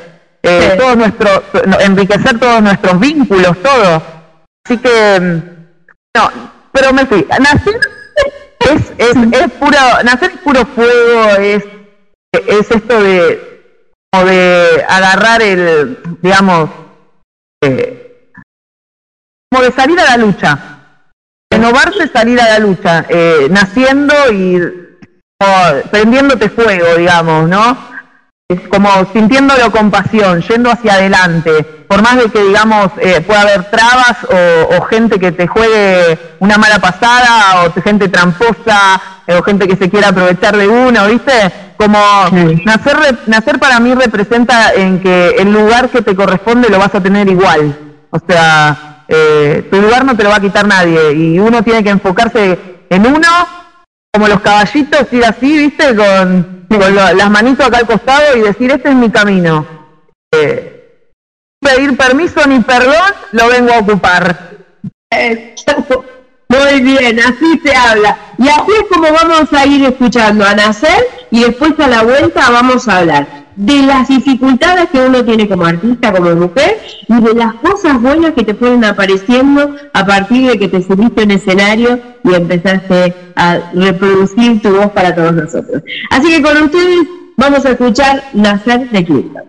enriquecer todos nuestros vínculos, todo. Así que, no, pero me fui. Nacer es puro fuego, es esto de agarrar digamos, como de salir a la lucha, renovarse, salir a la lucha, naciendo y prendiéndote fuego, digamos, ¿no? Es como sintiéndolo con pasión, yendo hacia adelante, por más de que, digamos, pueda haber trabas o gente que te juegue una mala pasada, o gente tramposa, o gente que se quiera aprovechar de uno, ¿viste? Como nacer para mí representa en que el lugar que te corresponde lo vas a tener igual, o sea, tu lugar no te lo va a quitar nadie, y uno tiene que enfocarse en uno, como los caballitos, ir así, ¿viste? Con las manitos acá al costado y decir, este es mi camino. Pedir permiso ni perdón, lo vengo a ocupar. Muy bien, así se habla. Y así es como vamos a ir escuchando a Nacer, y después a la vuelta vamos a hablar de las dificultades que uno tiene como artista, como mujer, y de las cosas buenas que te fueron apareciendo a partir de que te subiste en escenario y empezaste a reproducir tu voz para todos nosotros. Así que con ustedes vamos a escuchar Nacer de Clinton.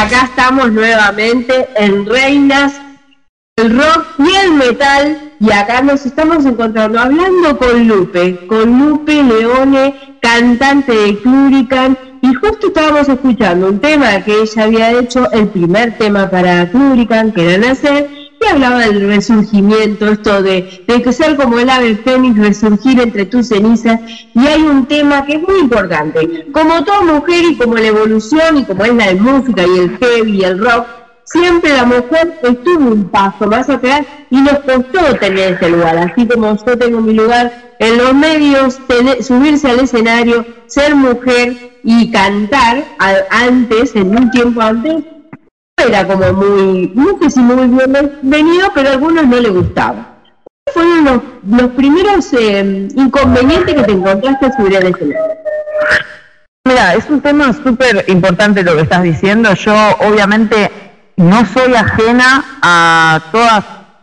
acá estamos nuevamente en Reinas, el rock y el metal, y acá nos estamos encontrando hablando con Lupe Leone, cantante de Clurican, y justo estábamos escuchando un tema que ella había hecho, el primer tema para Clurican, que era Nacer, y hablaba del resurgimiento, esto de que ser como el ave fénix, resurgir entre tus cenizas, y hay un tema que es muy importante, como toda mujer y como la evolución y como es la música y el heavy y el rock, siempre la mujer estuvo un paso más atrás y nos costó tener ese lugar, así como yo tengo mi lugar en los medios, subirse al escenario, ser mujer y cantar antes, en un tiempo antes, era como muy, no sé si muy bienvenido, pero a algunos no les gustaba. ¿Cuáles fueron los primeros inconvenientes que te encontraste subir al escenario? Mira, es un tema súper importante lo que estás diciendo. Yo obviamente no soy ajena a todas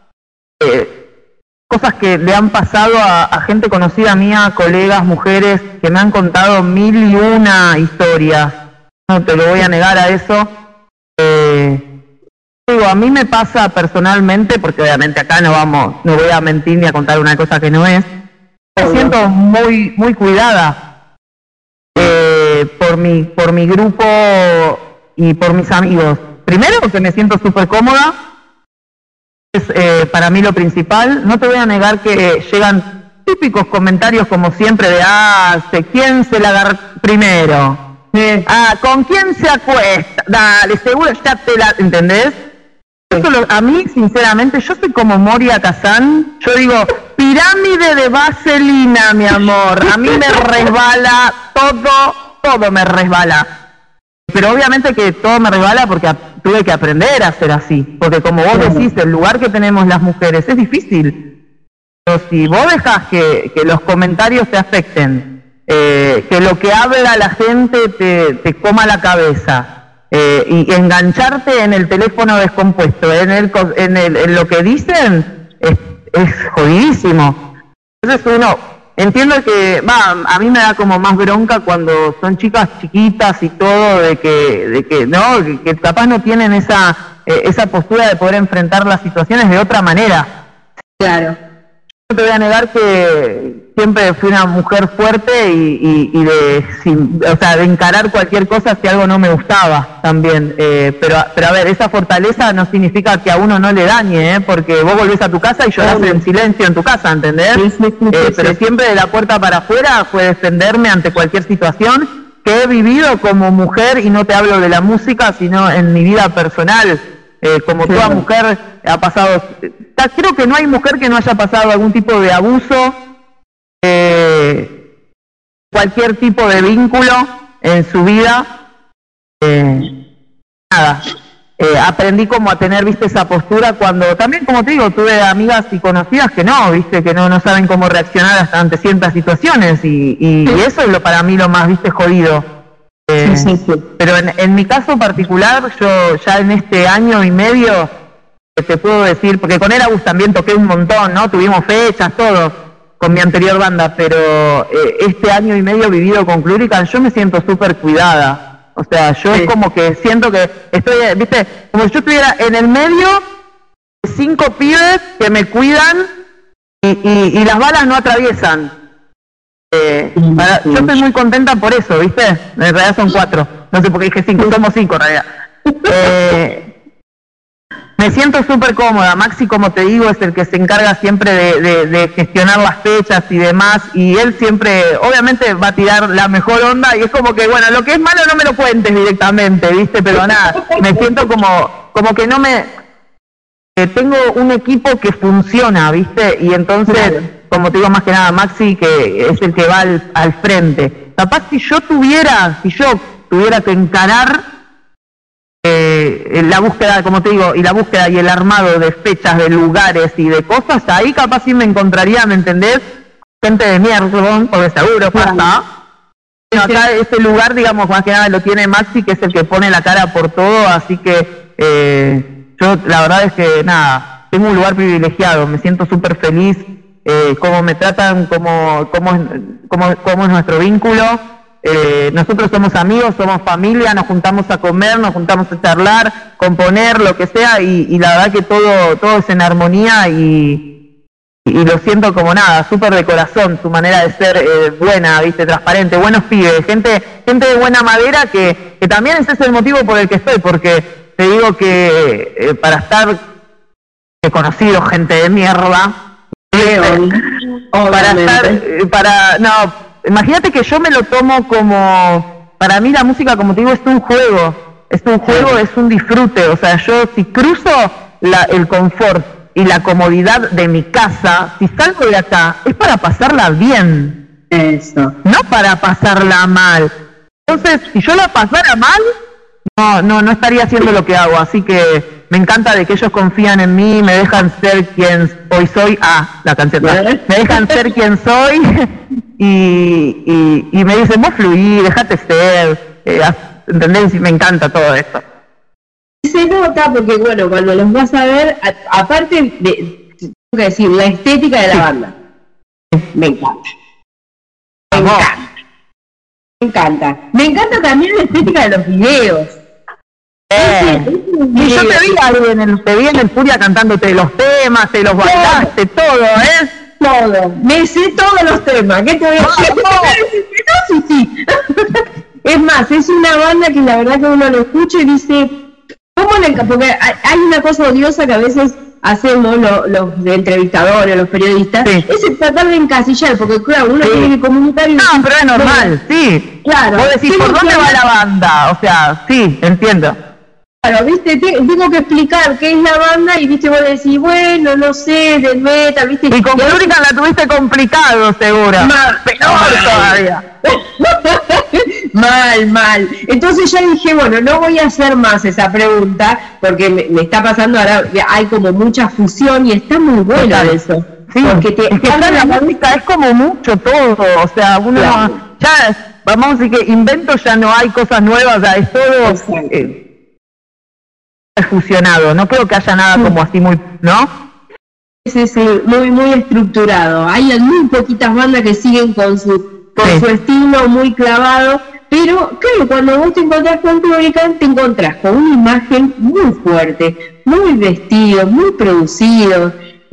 cosas que le han pasado a gente conocida mía, colegas, mujeres, que me han contado 1001 historias. No te lo voy a negar a eso. Digo, a mí me pasa personalmente, porque obviamente acá no voy a mentir ni a contar una cosa que no es. Me siento muy, muy cuidada por mi grupo y por mis amigos. Primero, que me siento súper cómoda, es para mí lo principal. No te voy a negar que llegan típicos comentarios como siempre de ¿quién se la agarra primero? ¿Con quién se acuesta? Dale, seguro ya te la... ¿Entendés? Eso a mí, sinceramente, yo soy como Moria Kazan. Yo digo, pirámide de vaselina, mi amor. A mí me resbala todo me resbala. Pero obviamente que todo me resbala porque tuve que aprender a ser así. Porque como vos decís, el lugar que tenemos las mujeres es difícil. Pero si vos dejás que los comentarios te afecten, que lo que habla la gente te coma la cabeza, y engancharte en el teléfono descompuesto, en lo que dicen, es jodidísimo. Entonces uno, entiendo que, a mí me da como más bronca cuando son chicas chiquitas y todo, de que no, que capaz no tienen esa postura de poder enfrentar las situaciones de otra manera. Claro. No te voy a negar que siempre fui una mujer fuerte y de encarar cualquier cosa si algo no me gustaba también. Pero a ver, esa fortaleza no significa que a uno no le dañe, porque vos volvés a tu casa y llorás en silencio en tu casa, ¿entendés? Pero siempre de la puerta para afuera fue defenderme ante cualquier situación que he vivido como mujer, y no te hablo de la música, sino en mi vida personal. Como toda mujer ha pasado, creo que no hay mujer que no haya pasado algún tipo de abuso, cualquier tipo de vínculo en su vida. Aprendí como a tener, viste, esa postura cuando también, como te digo, tuve amigas y conocidas que no saben cómo reaccionar hasta ante ciertas situaciones, y eso es para mí lo más, viste, jodido. Pero en mi caso particular, yo ya en este año y medio, te puedo decir, porque con Eragus también toqué un montón, ¿no? Tuvimos fechas, todo, con mi anterior banda, pero este año y medio vivido con Clurican, yo me siento súper cuidada. O sea, yo es como que siento que estoy, viste, como si yo estuviera en el medio de 5 pibes que me cuidan y las balas no atraviesan. Yo estoy muy contenta por eso, ¿viste? En realidad son 4, no sé por qué dije 5, somos 5 en realidad. Me siento súper cómoda. Maxi, como te digo, es el que se encarga siempre de gestionar las fechas y demás, y él siempre, obviamente, va a tirar la mejor onda, y es como que, bueno, lo que es malo no me lo cuentes directamente, ¿viste? Pero nada, me siento como que no me... tengo un equipo que funciona, ¿viste? Y entonces... como te digo, más que nada Maxi, que es el que va al frente. Capaz si yo tuviera que encarar la búsqueda, como te digo, y la búsqueda y el armado de fechas, de lugares y de cosas, ahí capaz sí me encontraría, ¿me entendés? Gente de mierda, porque seguro pasa. Pero acá ese lugar, digamos, más que nada lo tiene Maxi, que es el que pone la cara por todo, así que yo la verdad es que nada, tengo un lugar privilegiado, me siento súper feliz. Cómo me tratan, cómo es nuestro vínculo, nosotros somos amigos, somos familia, nos juntamos a comer, nos juntamos a charlar, componer, lo que sea, y la verdad que todo es en armonía y lo siento como nada, súper de corazón, su manera de ser buena, viste, transparente, buenos pibes, gente de buena madera que también ese es el motivo por el que estoy, porque te digo que para estar conocido, gente de mierda, imagínate que yo me lo tomo como, para mí la música, como te digo, es un juego, es un disfrute, o sea, yo si cruzo el confort y la comodidad de mi casa, si salgo de acá, es para pasarla bien. Eso. No para pasarla mal. Entonces, si yo la pasara mal, no estaría haciendo lo que hago, así que me encanta de que ellos confían en mí, me dejan ser quien hoy soy, la canción, me dejan ser quien soy y me dicen, vos fluí, dejate ser, ¿entendés? Y me encanta todo esto. Se nota porque, bueno, cuando los vas a ver, aparte de, tengo que decir, la estética de la banda, me encanta. Me encanta también la estética de los videos. Y yo te vi en el Furia cantándote los temas, te los bailaste, todo, todo. Me sé todos los temas. ¿Qué te voy a decir? Sí. Es más, es una banda que la verdad que uno lo escucha y dice, porque hay una cosa odiosa que a veces hacemos los entrevistadores, los periodistas, es tratar de encasillar, porque claro, uno tiene que comunicar y... No, pero es normal, sí. Claro. Vos decís, ¿por dónde va la banda? O sea, sí, entiendo. Claro, viste, tengo que explicar qué es la banda y viste, vos decís, bueno, no sé, del metal, viste. Y con Plurican la tuviste complicado, seguro. Peor todavía. Mal. Entonces ya dije, bueno, no voy a hacer más esa pregunta, porque me está pasando ahora, hay como mucha fusión y está muy bueno eso. Sí, porque es que la música es como mucho todo, o sea, uno ya, vamos a decir que inventos ya no hay, cosas nuevas, o sea, es todo... fusionado, no creo que haya nada como así muy, ¿no? Sí, muy estructurado. Hay muy poquitas bandas que siguen con su estilo muy clavado, pero claro, cuando vos te encontrás con Plurican, te encontrás con una imagen muy fuerte, muy vestido, muy producido.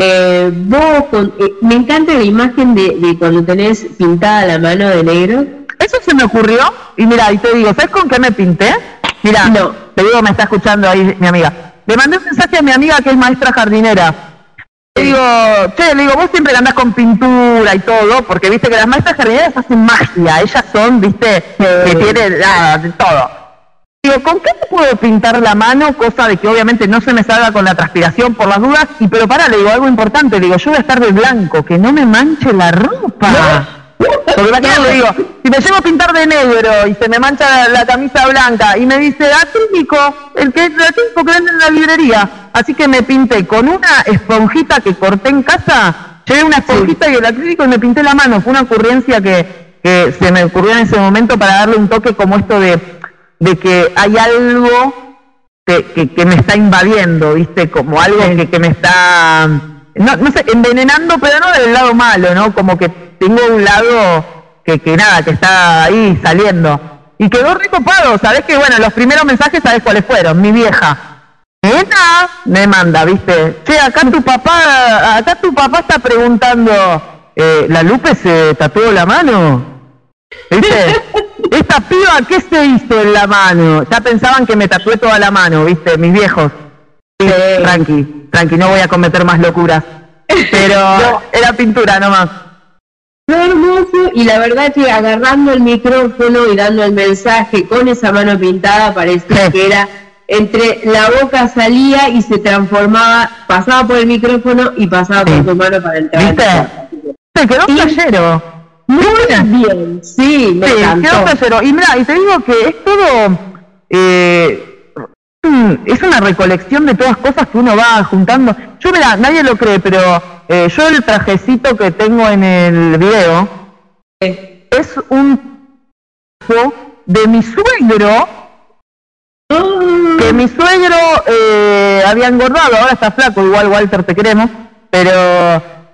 Me encanta la imagen de cuando tenés pintada la mano de negro. Eso se me ocurrió, y mira, y te digo, ¿sabes con qué me pinté? Mira, te digo, me está escuchando ahí mi amiga. Le mandé un mensaje a mi amiga que es maestra jardinera. Le digo, vos siempre andás con pintura y todo, porque viste que las maestras jardineras hacen magia, ellas son, viste, que tienen de todo. Digo, ¿con qué te puedo pintar la mano? Cosa de que obviamente no se me salga con la transpiración por las dudas, pero le digo algo importante, le digo, yo voy a estar de blanco, que no me manche la ropa. Porque imagínate, le digo, si me llevo a pintar de negro y se me mancha la camisa blanca y me dice acrílico, el acrílico que venden en la librería, así que me pinté con una esponjita que corté en casa, llevé una esponjita y el acrílico y me pinté la mano. Fue una ocurrencia que se me ocurrió en ese momento para darle un toque como esto de que hay algo que me está invadiendo, viste, como algo que me está, no sé, envenenando, pero no del lado malo, ¿no? Como que tengo un lado que está ahí saliendo. Y quedó recopado, ¿sabés? Que bueno, los primeros mensajes, ¿sabés cuáles fueron? Mi vieja. Nena, me manda, ¿viste? Che, acá tu papá está preguntando, ¿la Lupe se tatuó la mano? ¿Viste? Esta piba, ¿qué se hizo en la mano? Ya pensaban que me tatué toda la mano, ¿viste? Mis viejos. Tranqui, no voy a cometer más locuras. Pero era pintura nomás. Hermoso, y la verdad que agarrando el micrófono y dando el mensaje con esa mano pintada parecía que era entre la boca salía y se transformaba, pasaba por el micrófono y pasaba por tu mano para entrar. ¿Viste? Se quedó playero. Muy bien, sí, me encantó. Quedó playero. Y mira, y te digo que es todo, es una recolección de todas cosas que uno va juntando. Yo, mira, nadie lo cree, pero yo el trajecito que tengo en el video es un de mi suegro, que mi suegro había engordado, ahora está flaco, igual Walter te queremos, pero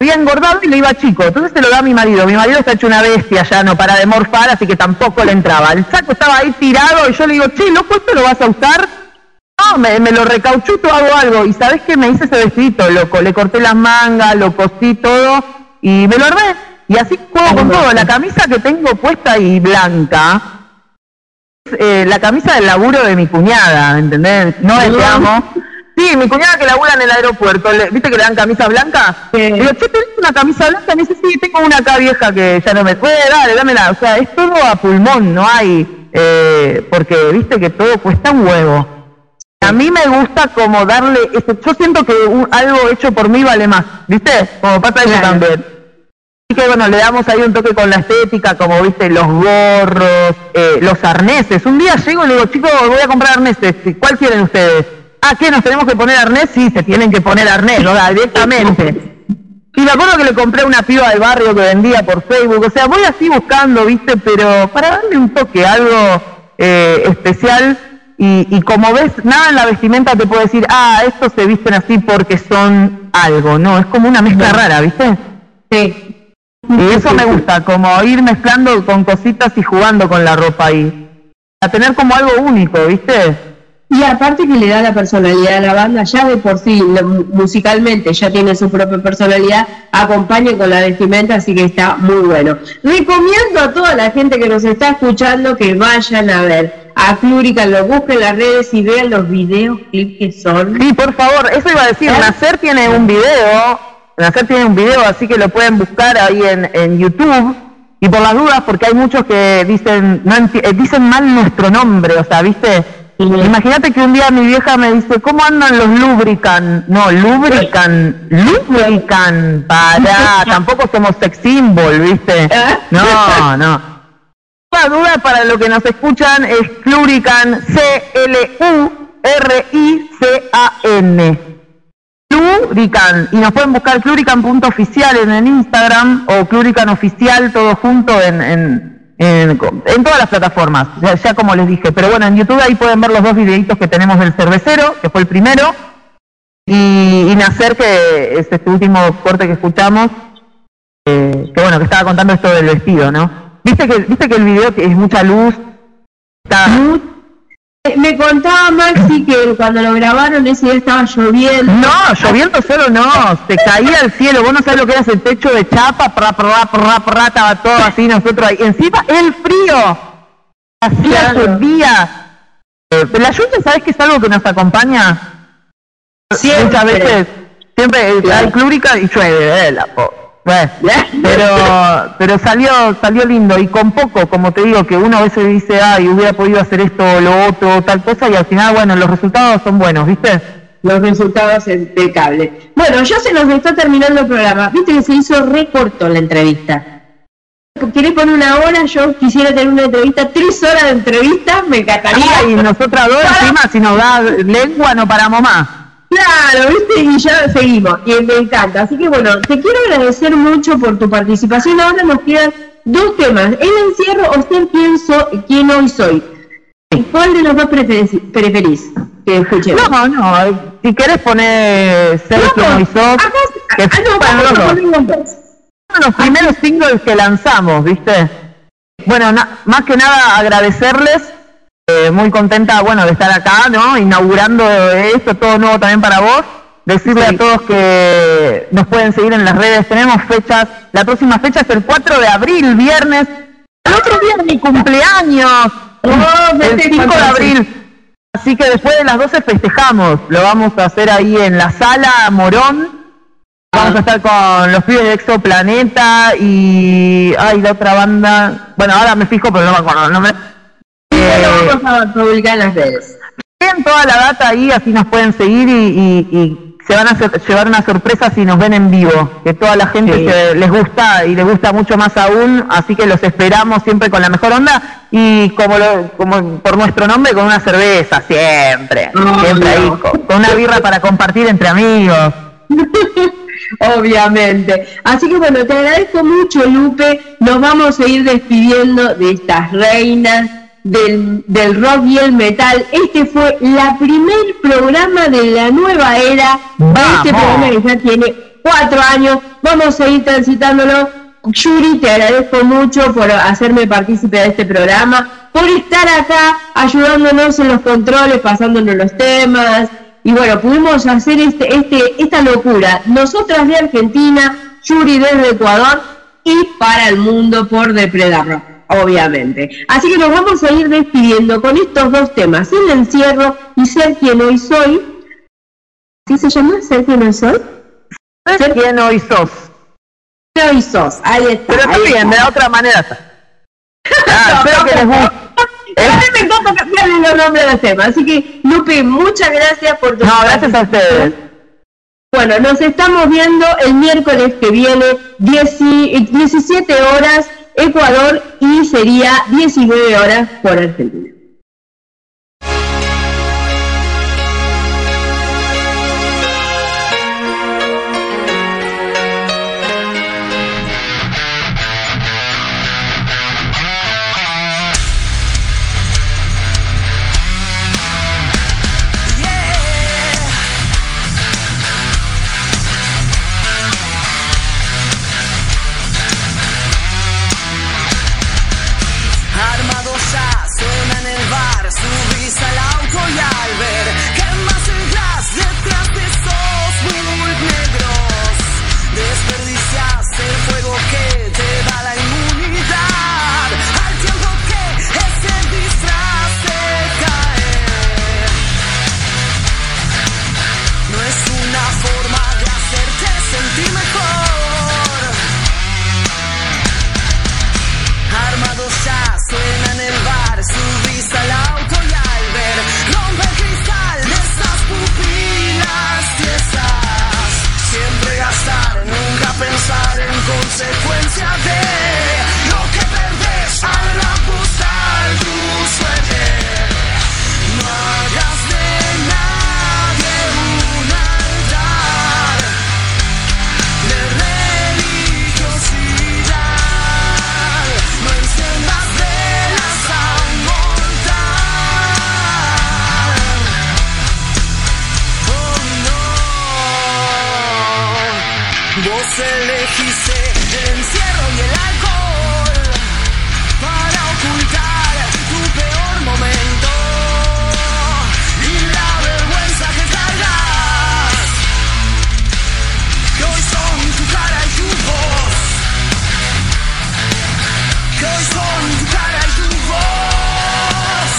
había engordado y le iba chico, entonces se lo da a mi marido se ha hecho una bestia, ya no para de morfar, así que tampoco le entraba, el saco estaba ahí tirado y yo le digo, che, loco, ¿esto lo vas a usar? No, me lo recauchuto, hago algo, y ¿sabés qué? Me hice ese vestidito, loco, le corté las mangas, lo cosí todo, y me lo armé, y así juego con todo, la camisa que tengo puesta y blanca, la camisa del laburo de mi cuñada, ¿entendés? No es que amo. Sí, mi cuñada que labura en el aeropuerto, ¿viste que le dan camisa blanca? Digo, che, ¿tenés una camisa blanca? Me dice, sí, tengo una acá vieja que ya no me puede, dale, dámela. O sea, es todo a pulmón, no hay, porque viste que todo cuesta un huevo. A mí me gusta como darle, yo siento que algo hecho por mí vale más, ¿viste? Como pasa eso también. Así que bueno, le damos ahí un toque con la estética, como viste, los gorros, los arneses. Un día llego y le digo, chicos, voy a comprar arneses, ¿cuál quieren ustedes? Ah, ¿qué? ¿Nos tenemos que poner arnés? Sí, se tienen que poner arnés, ¿no? Directamente. Y me acuerdo que le compré una piba del barrio que vendía por Facebook, o sea, voy así buscando, viste, pero para darle un toque, algo especial, y como ves, nada en la vestimenta te puede decir, estos se visten así porque son algo, no, es como una mezcla rara, ¿viste? Sí. Y eso me gusta, como ir mezclando con cositas y jugando con la ropa ahí, a tener como algo único, ¿viste? Y aparte que le da la personalidad a la banda, ya de por sí, musicalmente ya tiene su propia personalidad, acompaña con la vestimenta, así que está muy bueno. Recomiendo a toda la gente que nos está escuchando que vayan a ver a Clurican, lo busquen en las redes y vean los videos, clips que son. Sí, por favor, eso iba a decir, Nacer tiene un video, así que lo pueden buscar ahí en YouTube. Y por las dudas, porque hay muchos que dicen dicen mal nuestro nombre, o sea, ¿viste? Imagínate que un día mi vieja me dice, ¿cómo andan los Lubricant? No, Lubricant, pará, tampoco somos sex symbol, ¿viste? No. La duda para los que nos escuchan es Clurican, Clurican. Clurican, y nos pueden buscar clurican.oficial en el Instagram, o Clurican Oficial, todo junto en todas las plataformas, ya como les dije, pero bueno, en YouTube ahí pueden ver los dos videitos que tenemos del cervecero, que fue el primero, y Nacer, que es este último corte que escuchamos, que bueno, que estaba contando esto del vestido, ¿no? Viste que el video es mucha luz, Me contaba Maxi que cuando lo grabaron ese día estaba lloviendo. No, lloviendo solo no, se caía el cielo, vos no sabés lo que era ese techo de chapa, estaba todo así, nosotros ahí. Encima el frío, hacía día. Pero la lluvia, ¿sabés que es algo que nos acompaña? Siempre. Muchas veces, siempre hay Clurican y llueve, pero salió lindo, y con poco, como te digo, que uno a veces dice, hubiera podido hacer esto o lo otro, tal cosa, y al final, bueno, los resultados son buenos, ¿viste? Los resultados impecables. Bueno, ya se nos está terminando el programa, viste que se hizo re corto la entrevista. ¿Querés poner una hora? Yo quisiera tener una entrevista, 3 horas de entrevista, me encantaría. Y nosotras dos encima, si nos da lengua, no paramos más. Claro, ¿viste? Y ya seguimos, y me encanta. Así que bueno, te quiero agradecer mucho por tu participación. Ahora nos quedan 2 temas, el encierro o ser quién hoy soy. ¿Cuál de los dos preferís que escuchemos? No, si querés poner ser quien hoy sos, que los primeros singles que lanzamos, ¿viste? Bueno, más que nada agradecerles. Muy contenta, bueno, de estar acá, ¿no? Inaugurando esto, todo nuevo también para vos. Decirle a todos que nos pueden seguir en las redes. Tenemos fechas, la próxima fecha es el 4 de abril, viernes. El otro día es mi cumpleaños, el 5 de abril. Así que después de las 12 festejamos. Lo vamos a hacer ahí en la Sala Morón. Vamos a estar con los pibes de Exoplaneta y... la otra banda... Bueno, ahora me fijo, pero no me acuerdo el nombre. Vamos a publicar en las redes. Tienen toda la data ahí, así nos pueden seguir y se van a llevar una sorpresa si nos ven en vivo, que toda la gente les gusta y les gusta mucho más aún, así que los esperamos siempre con la mejor onda y como por nuestro nombre, con una cerveza, siempre ahí, con una birra para compartir entre amigos. Obviamente. Así que bueno, te agradezco mucho, Lupe. Nos vamos a ir despidiendo de estas reinas del rock y el metal. Este fue la primer programa de la nueva era. Este programa que ya tiene 4 años, vamos a seguir transitándolo. Yuri, te agradezco mucho por hacerme partícipe de este programa, por estar acá ayudándonos en los controles, pasándonos los temas, y bueno, pudimos hacer esta locura, nosotras de Argentina, Yuri desde Ecuador, y para el mundo por Depredar Rock, obviamente. Así que nos vamos a ir despidiendo con estos 2 temas, El Encierro y Ser Quien Hoy Soy. ¿Sí se llama? ¿Ser Quien Hoy Soy? Ser Quien Hoy Sos. Hoy sos, ahí está. Pero está bien, de otra manera. Espero que les guste. A mí me encanta cambiarle los nombres de los temas, así que Lupe, muchas gracias por tu... No, gracias a ustedes. Bueno, nos estamos viendo el miércoles que viene, 17 horas Ecuador y sería 19 horas por Argentina. Consecuencia de lo que perdés al apostar tu suerte. No hagas de nadie un altar de religiosidad. No enciendas velas a un mortal. Oh no. Vos elegiste el encierro y el alcohol para ocultar tu peor momento y la vergüenza que cargas, que hoy son tu cara y tu voz, que hoy son tu cara y tu voz.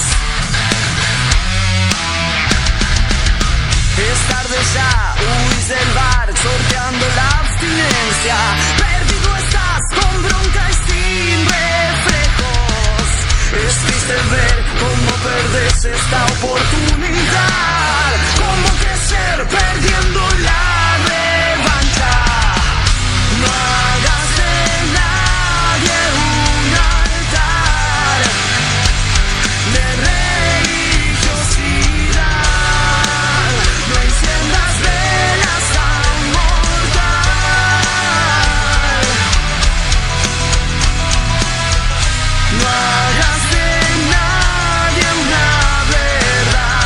Es tarde ya, huís del bar sorteando la abstinencia. Perdido estás con bronca y sin reflejos. Es triste ver cómo perdes esta oportunidad. Cómo crecer perdiendo la revancha. No hagas de nadie un altar de religiosidad. No enciendas velas a un mortal. No hagas de nadie una verdad.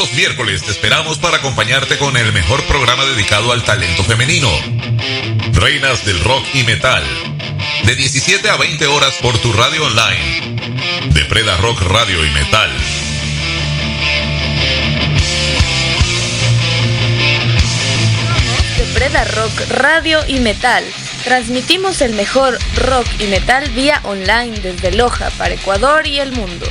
los miércoles te esperamos para acompañarte con el mejor programa dedicado al talento femenino. Reinas del rock y metal. De 17 a 20 horas por tu radio online. De Preda Rock Radio y Metal. De Preda Rock Radio y Metal. Transmitimos el mejor rock y metal vía online desde Loja para Ecuador y el mundo.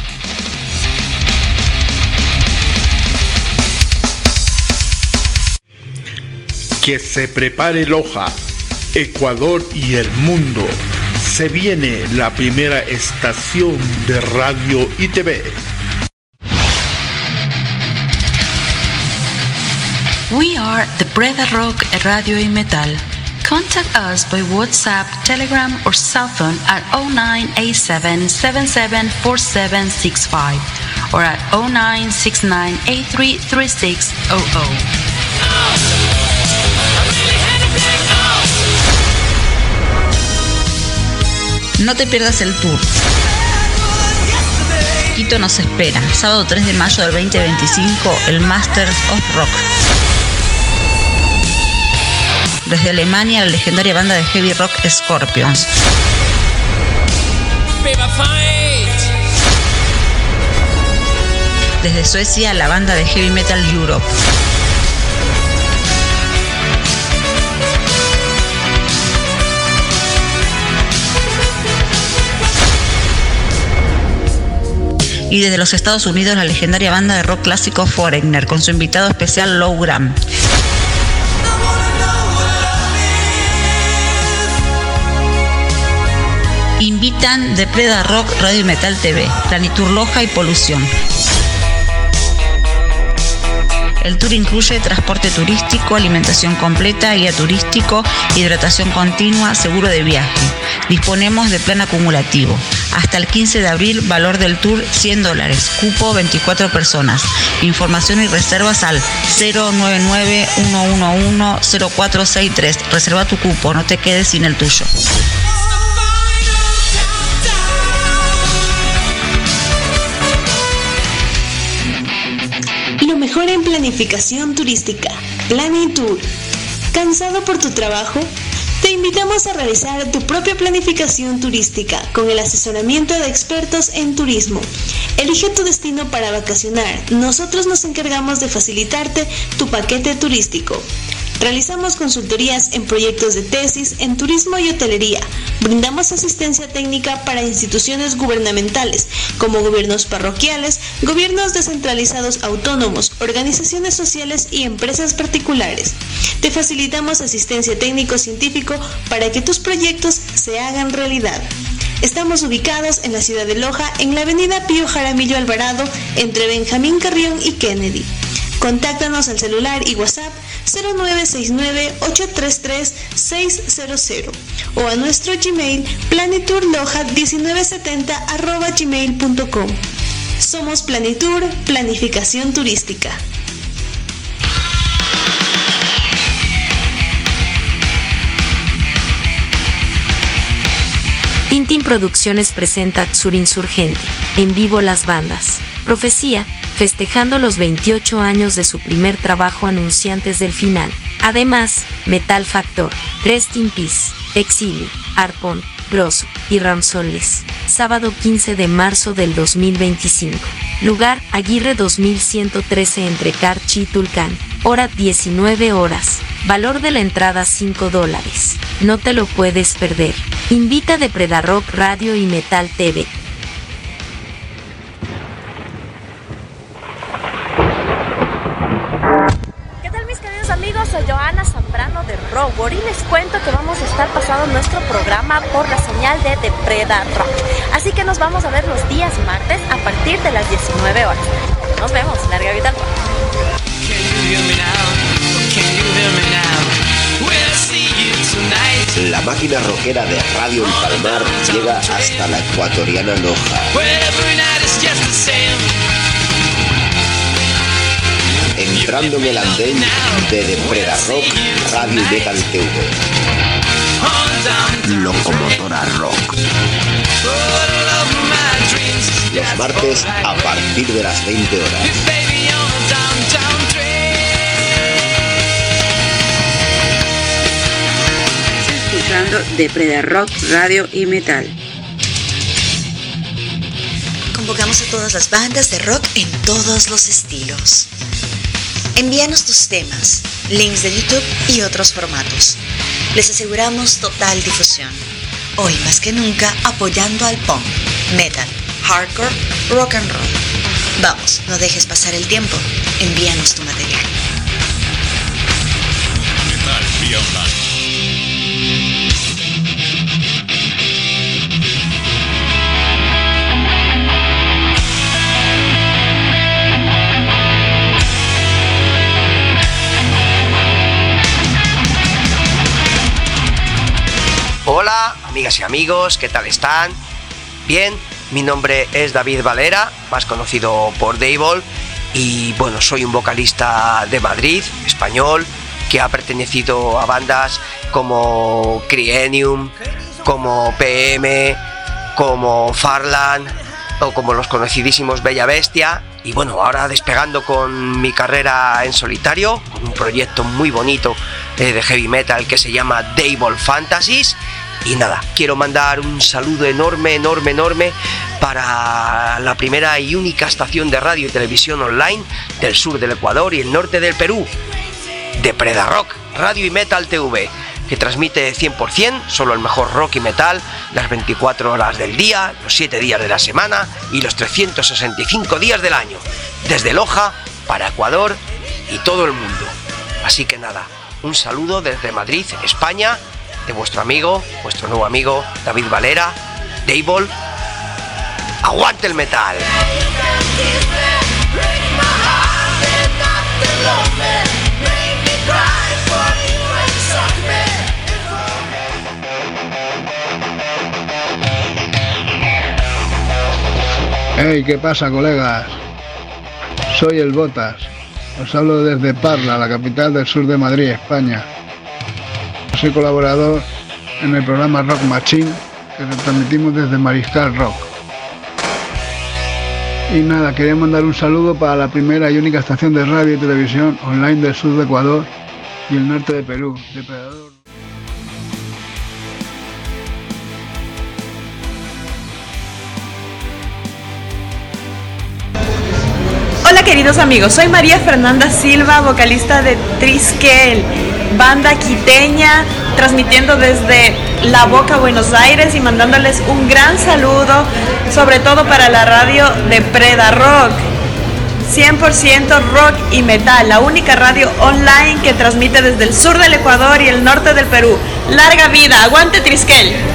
Que se prepare Loja, Ecuador y el mundo. Se viene la primera estación de radio y TV. We are the Preda Rock Radio y Metal. Contact us by WhatsApp, Telegram, or cell phone at 0987774765 or at 0969833600. No te pierdas el tour. Quito nos espera. Sábado 3 de mayo del 2025, el Masters of Rock. Desde Alemania, la legendaria banda de heavy rock Scorpions. Desde Suecia, la banda de heavy metal Europe. Y desde los Estados Unidos, la legendaria banda de rock clásico Foreigner, con su invitado especial Low Gram. Invitan de Preda Rock Radio y Metal TV, Planitur Loja y Polución. El tour incluye transporte turístico, alimentación completa, guía turístico, hidratación continua, seguro de viaje. Disponemos de plan acumulativo. Hasta el 15 de abril, valor del tour $100, cupo 24 personas. Información y reservas al 099-111-0463. Reserva tu cupo, no te quedes sin el tuyo. Lo mejor en planificación turística, Planitur. ¿Cansado por tu trabajo? Te invitamos a realizar tu propia planificación turística con el asesoramiento de expertos en turismo. Elige tu destino para vacacionar. Nosotros nos encargamos de facilitarte tu paquete turístico. Realizamos consultorías en proyectos de tesis en turismo y hotelería. Brindamos asistencia técnica para instituciones gubernamentales, como gobiernos parroquiales, gobiernos descentralizados autónomos, organizaciones sociales y empresas particulares. Te facilitamos asistencia técnico-científico para que tus proyectos se hagan realidad. Estamos ubicados en la ciudad de Loja, en la avenida Pío Jaramillo Alvarado, entre Benjamín Carrión y Kennedy. Contáctanos al celular y WhatsApp 0969-833-600 o a nuestro Gmail planiturloja1970@gmail.com. Somos Planitur, planificación turística. Tintin Producciones presenta Surinsurgente, en vivo las bandas. Profecía, festejando los 28 años de su primer trabajo anunciantes del final. Además, Metal Factor, Rest in Peace, Exilio, Arpón, Grosso y Ramsoles. Sábado 15 de marzo del 2025. Lugar, Aguirre 2113 entre Carchi y Tulcán. Hora 19 horas. Valor de la entrada $5. No te lo puedes perder. Invita de Preda Rock Radio y Metal TV. ¿Qué tal, mis queridos amigos? Soy Joana Zambrano de Rockwood y les cuento que vamos a estar pasando nuestro programa por la señal de Preda Rock. Así que nos vamos a ver los días martes a partir de las 19 horas. Nos vemos. Larga vida al rock. La máquina rockera de Radio El Palmar llega hasta la ecuatoriana Loja. Entrando en el andén de Preda Rock Radio y Metal TV. Locomotora Rock. Los martes a partir de las 20 horas. Depreda Rock, Radio y Metal. Convocamos a todas las bandas de rock en todos los estilos. Envíanos tus temas, links de YouTube y otros formatos. Les aseguramos total difusión. Hoy más que nunca apoyando al punk, metal, hardcore, rock and roll. Vamos, no dejes pasar el tiempo. Envíanos tu material. Metal vía online. Hola, amigas y amigos, ¿qué tal están? Bien, mi nombre es David Valera, más conocido por Deibol, y bueno, soy un vocalista de Madrid, español, que ha pertenecido a bandas como Crienium, como PM, como Farland, o como los conocidísimos Bella Bestia, y bueno, ahora despegando con mi carrera en solitario, con un proyecto muy bonito de heavy metal que se llama Deibol Fantasies. Y nada, quiero mandar un saludo enorme para la primera y única estación de radio y televisión online del sur del Ecuador y el norte del Perú, Depreda Rock, Radio y Metal TV, que transmite 100% solo el mejor rock y metal las 24 horas del día, los 7 días de la semana y los 365 días del año, desde Loja para Ecuador y todo el mundo. Así que nada, un saludo desde Madrid, España, de vuestro amigo, vuestro nuevo amigo David Valera, Deibol. ¡Aguante el metal! Hey, ¿qué pasa, colegas? Soy el Botas. Os hablo desde Parla, la capital del sur de Madrid, España. Soy colaborador en el programa Rock Machine, que transmitimos desde Mariscal Rock. Y nada, quería mandar un saludo para la primera y única estación de radio y televisión online del sur de Ecuador y el norte de Perú, Depredador. Hola queridos amigos, soy María Fernanda Silva, vocalista de Triskel, banda quiteña, transmitiendo desde La Boca, Buenos Aires, y mandándoles un gran saludo, sobre todo para la radio Depreda Rock, 100% rock y metal, la única radio online que transmite desde el sur del Ecuador y el norte del Perú. ¡Larga vida! ¡Aguante Triskel!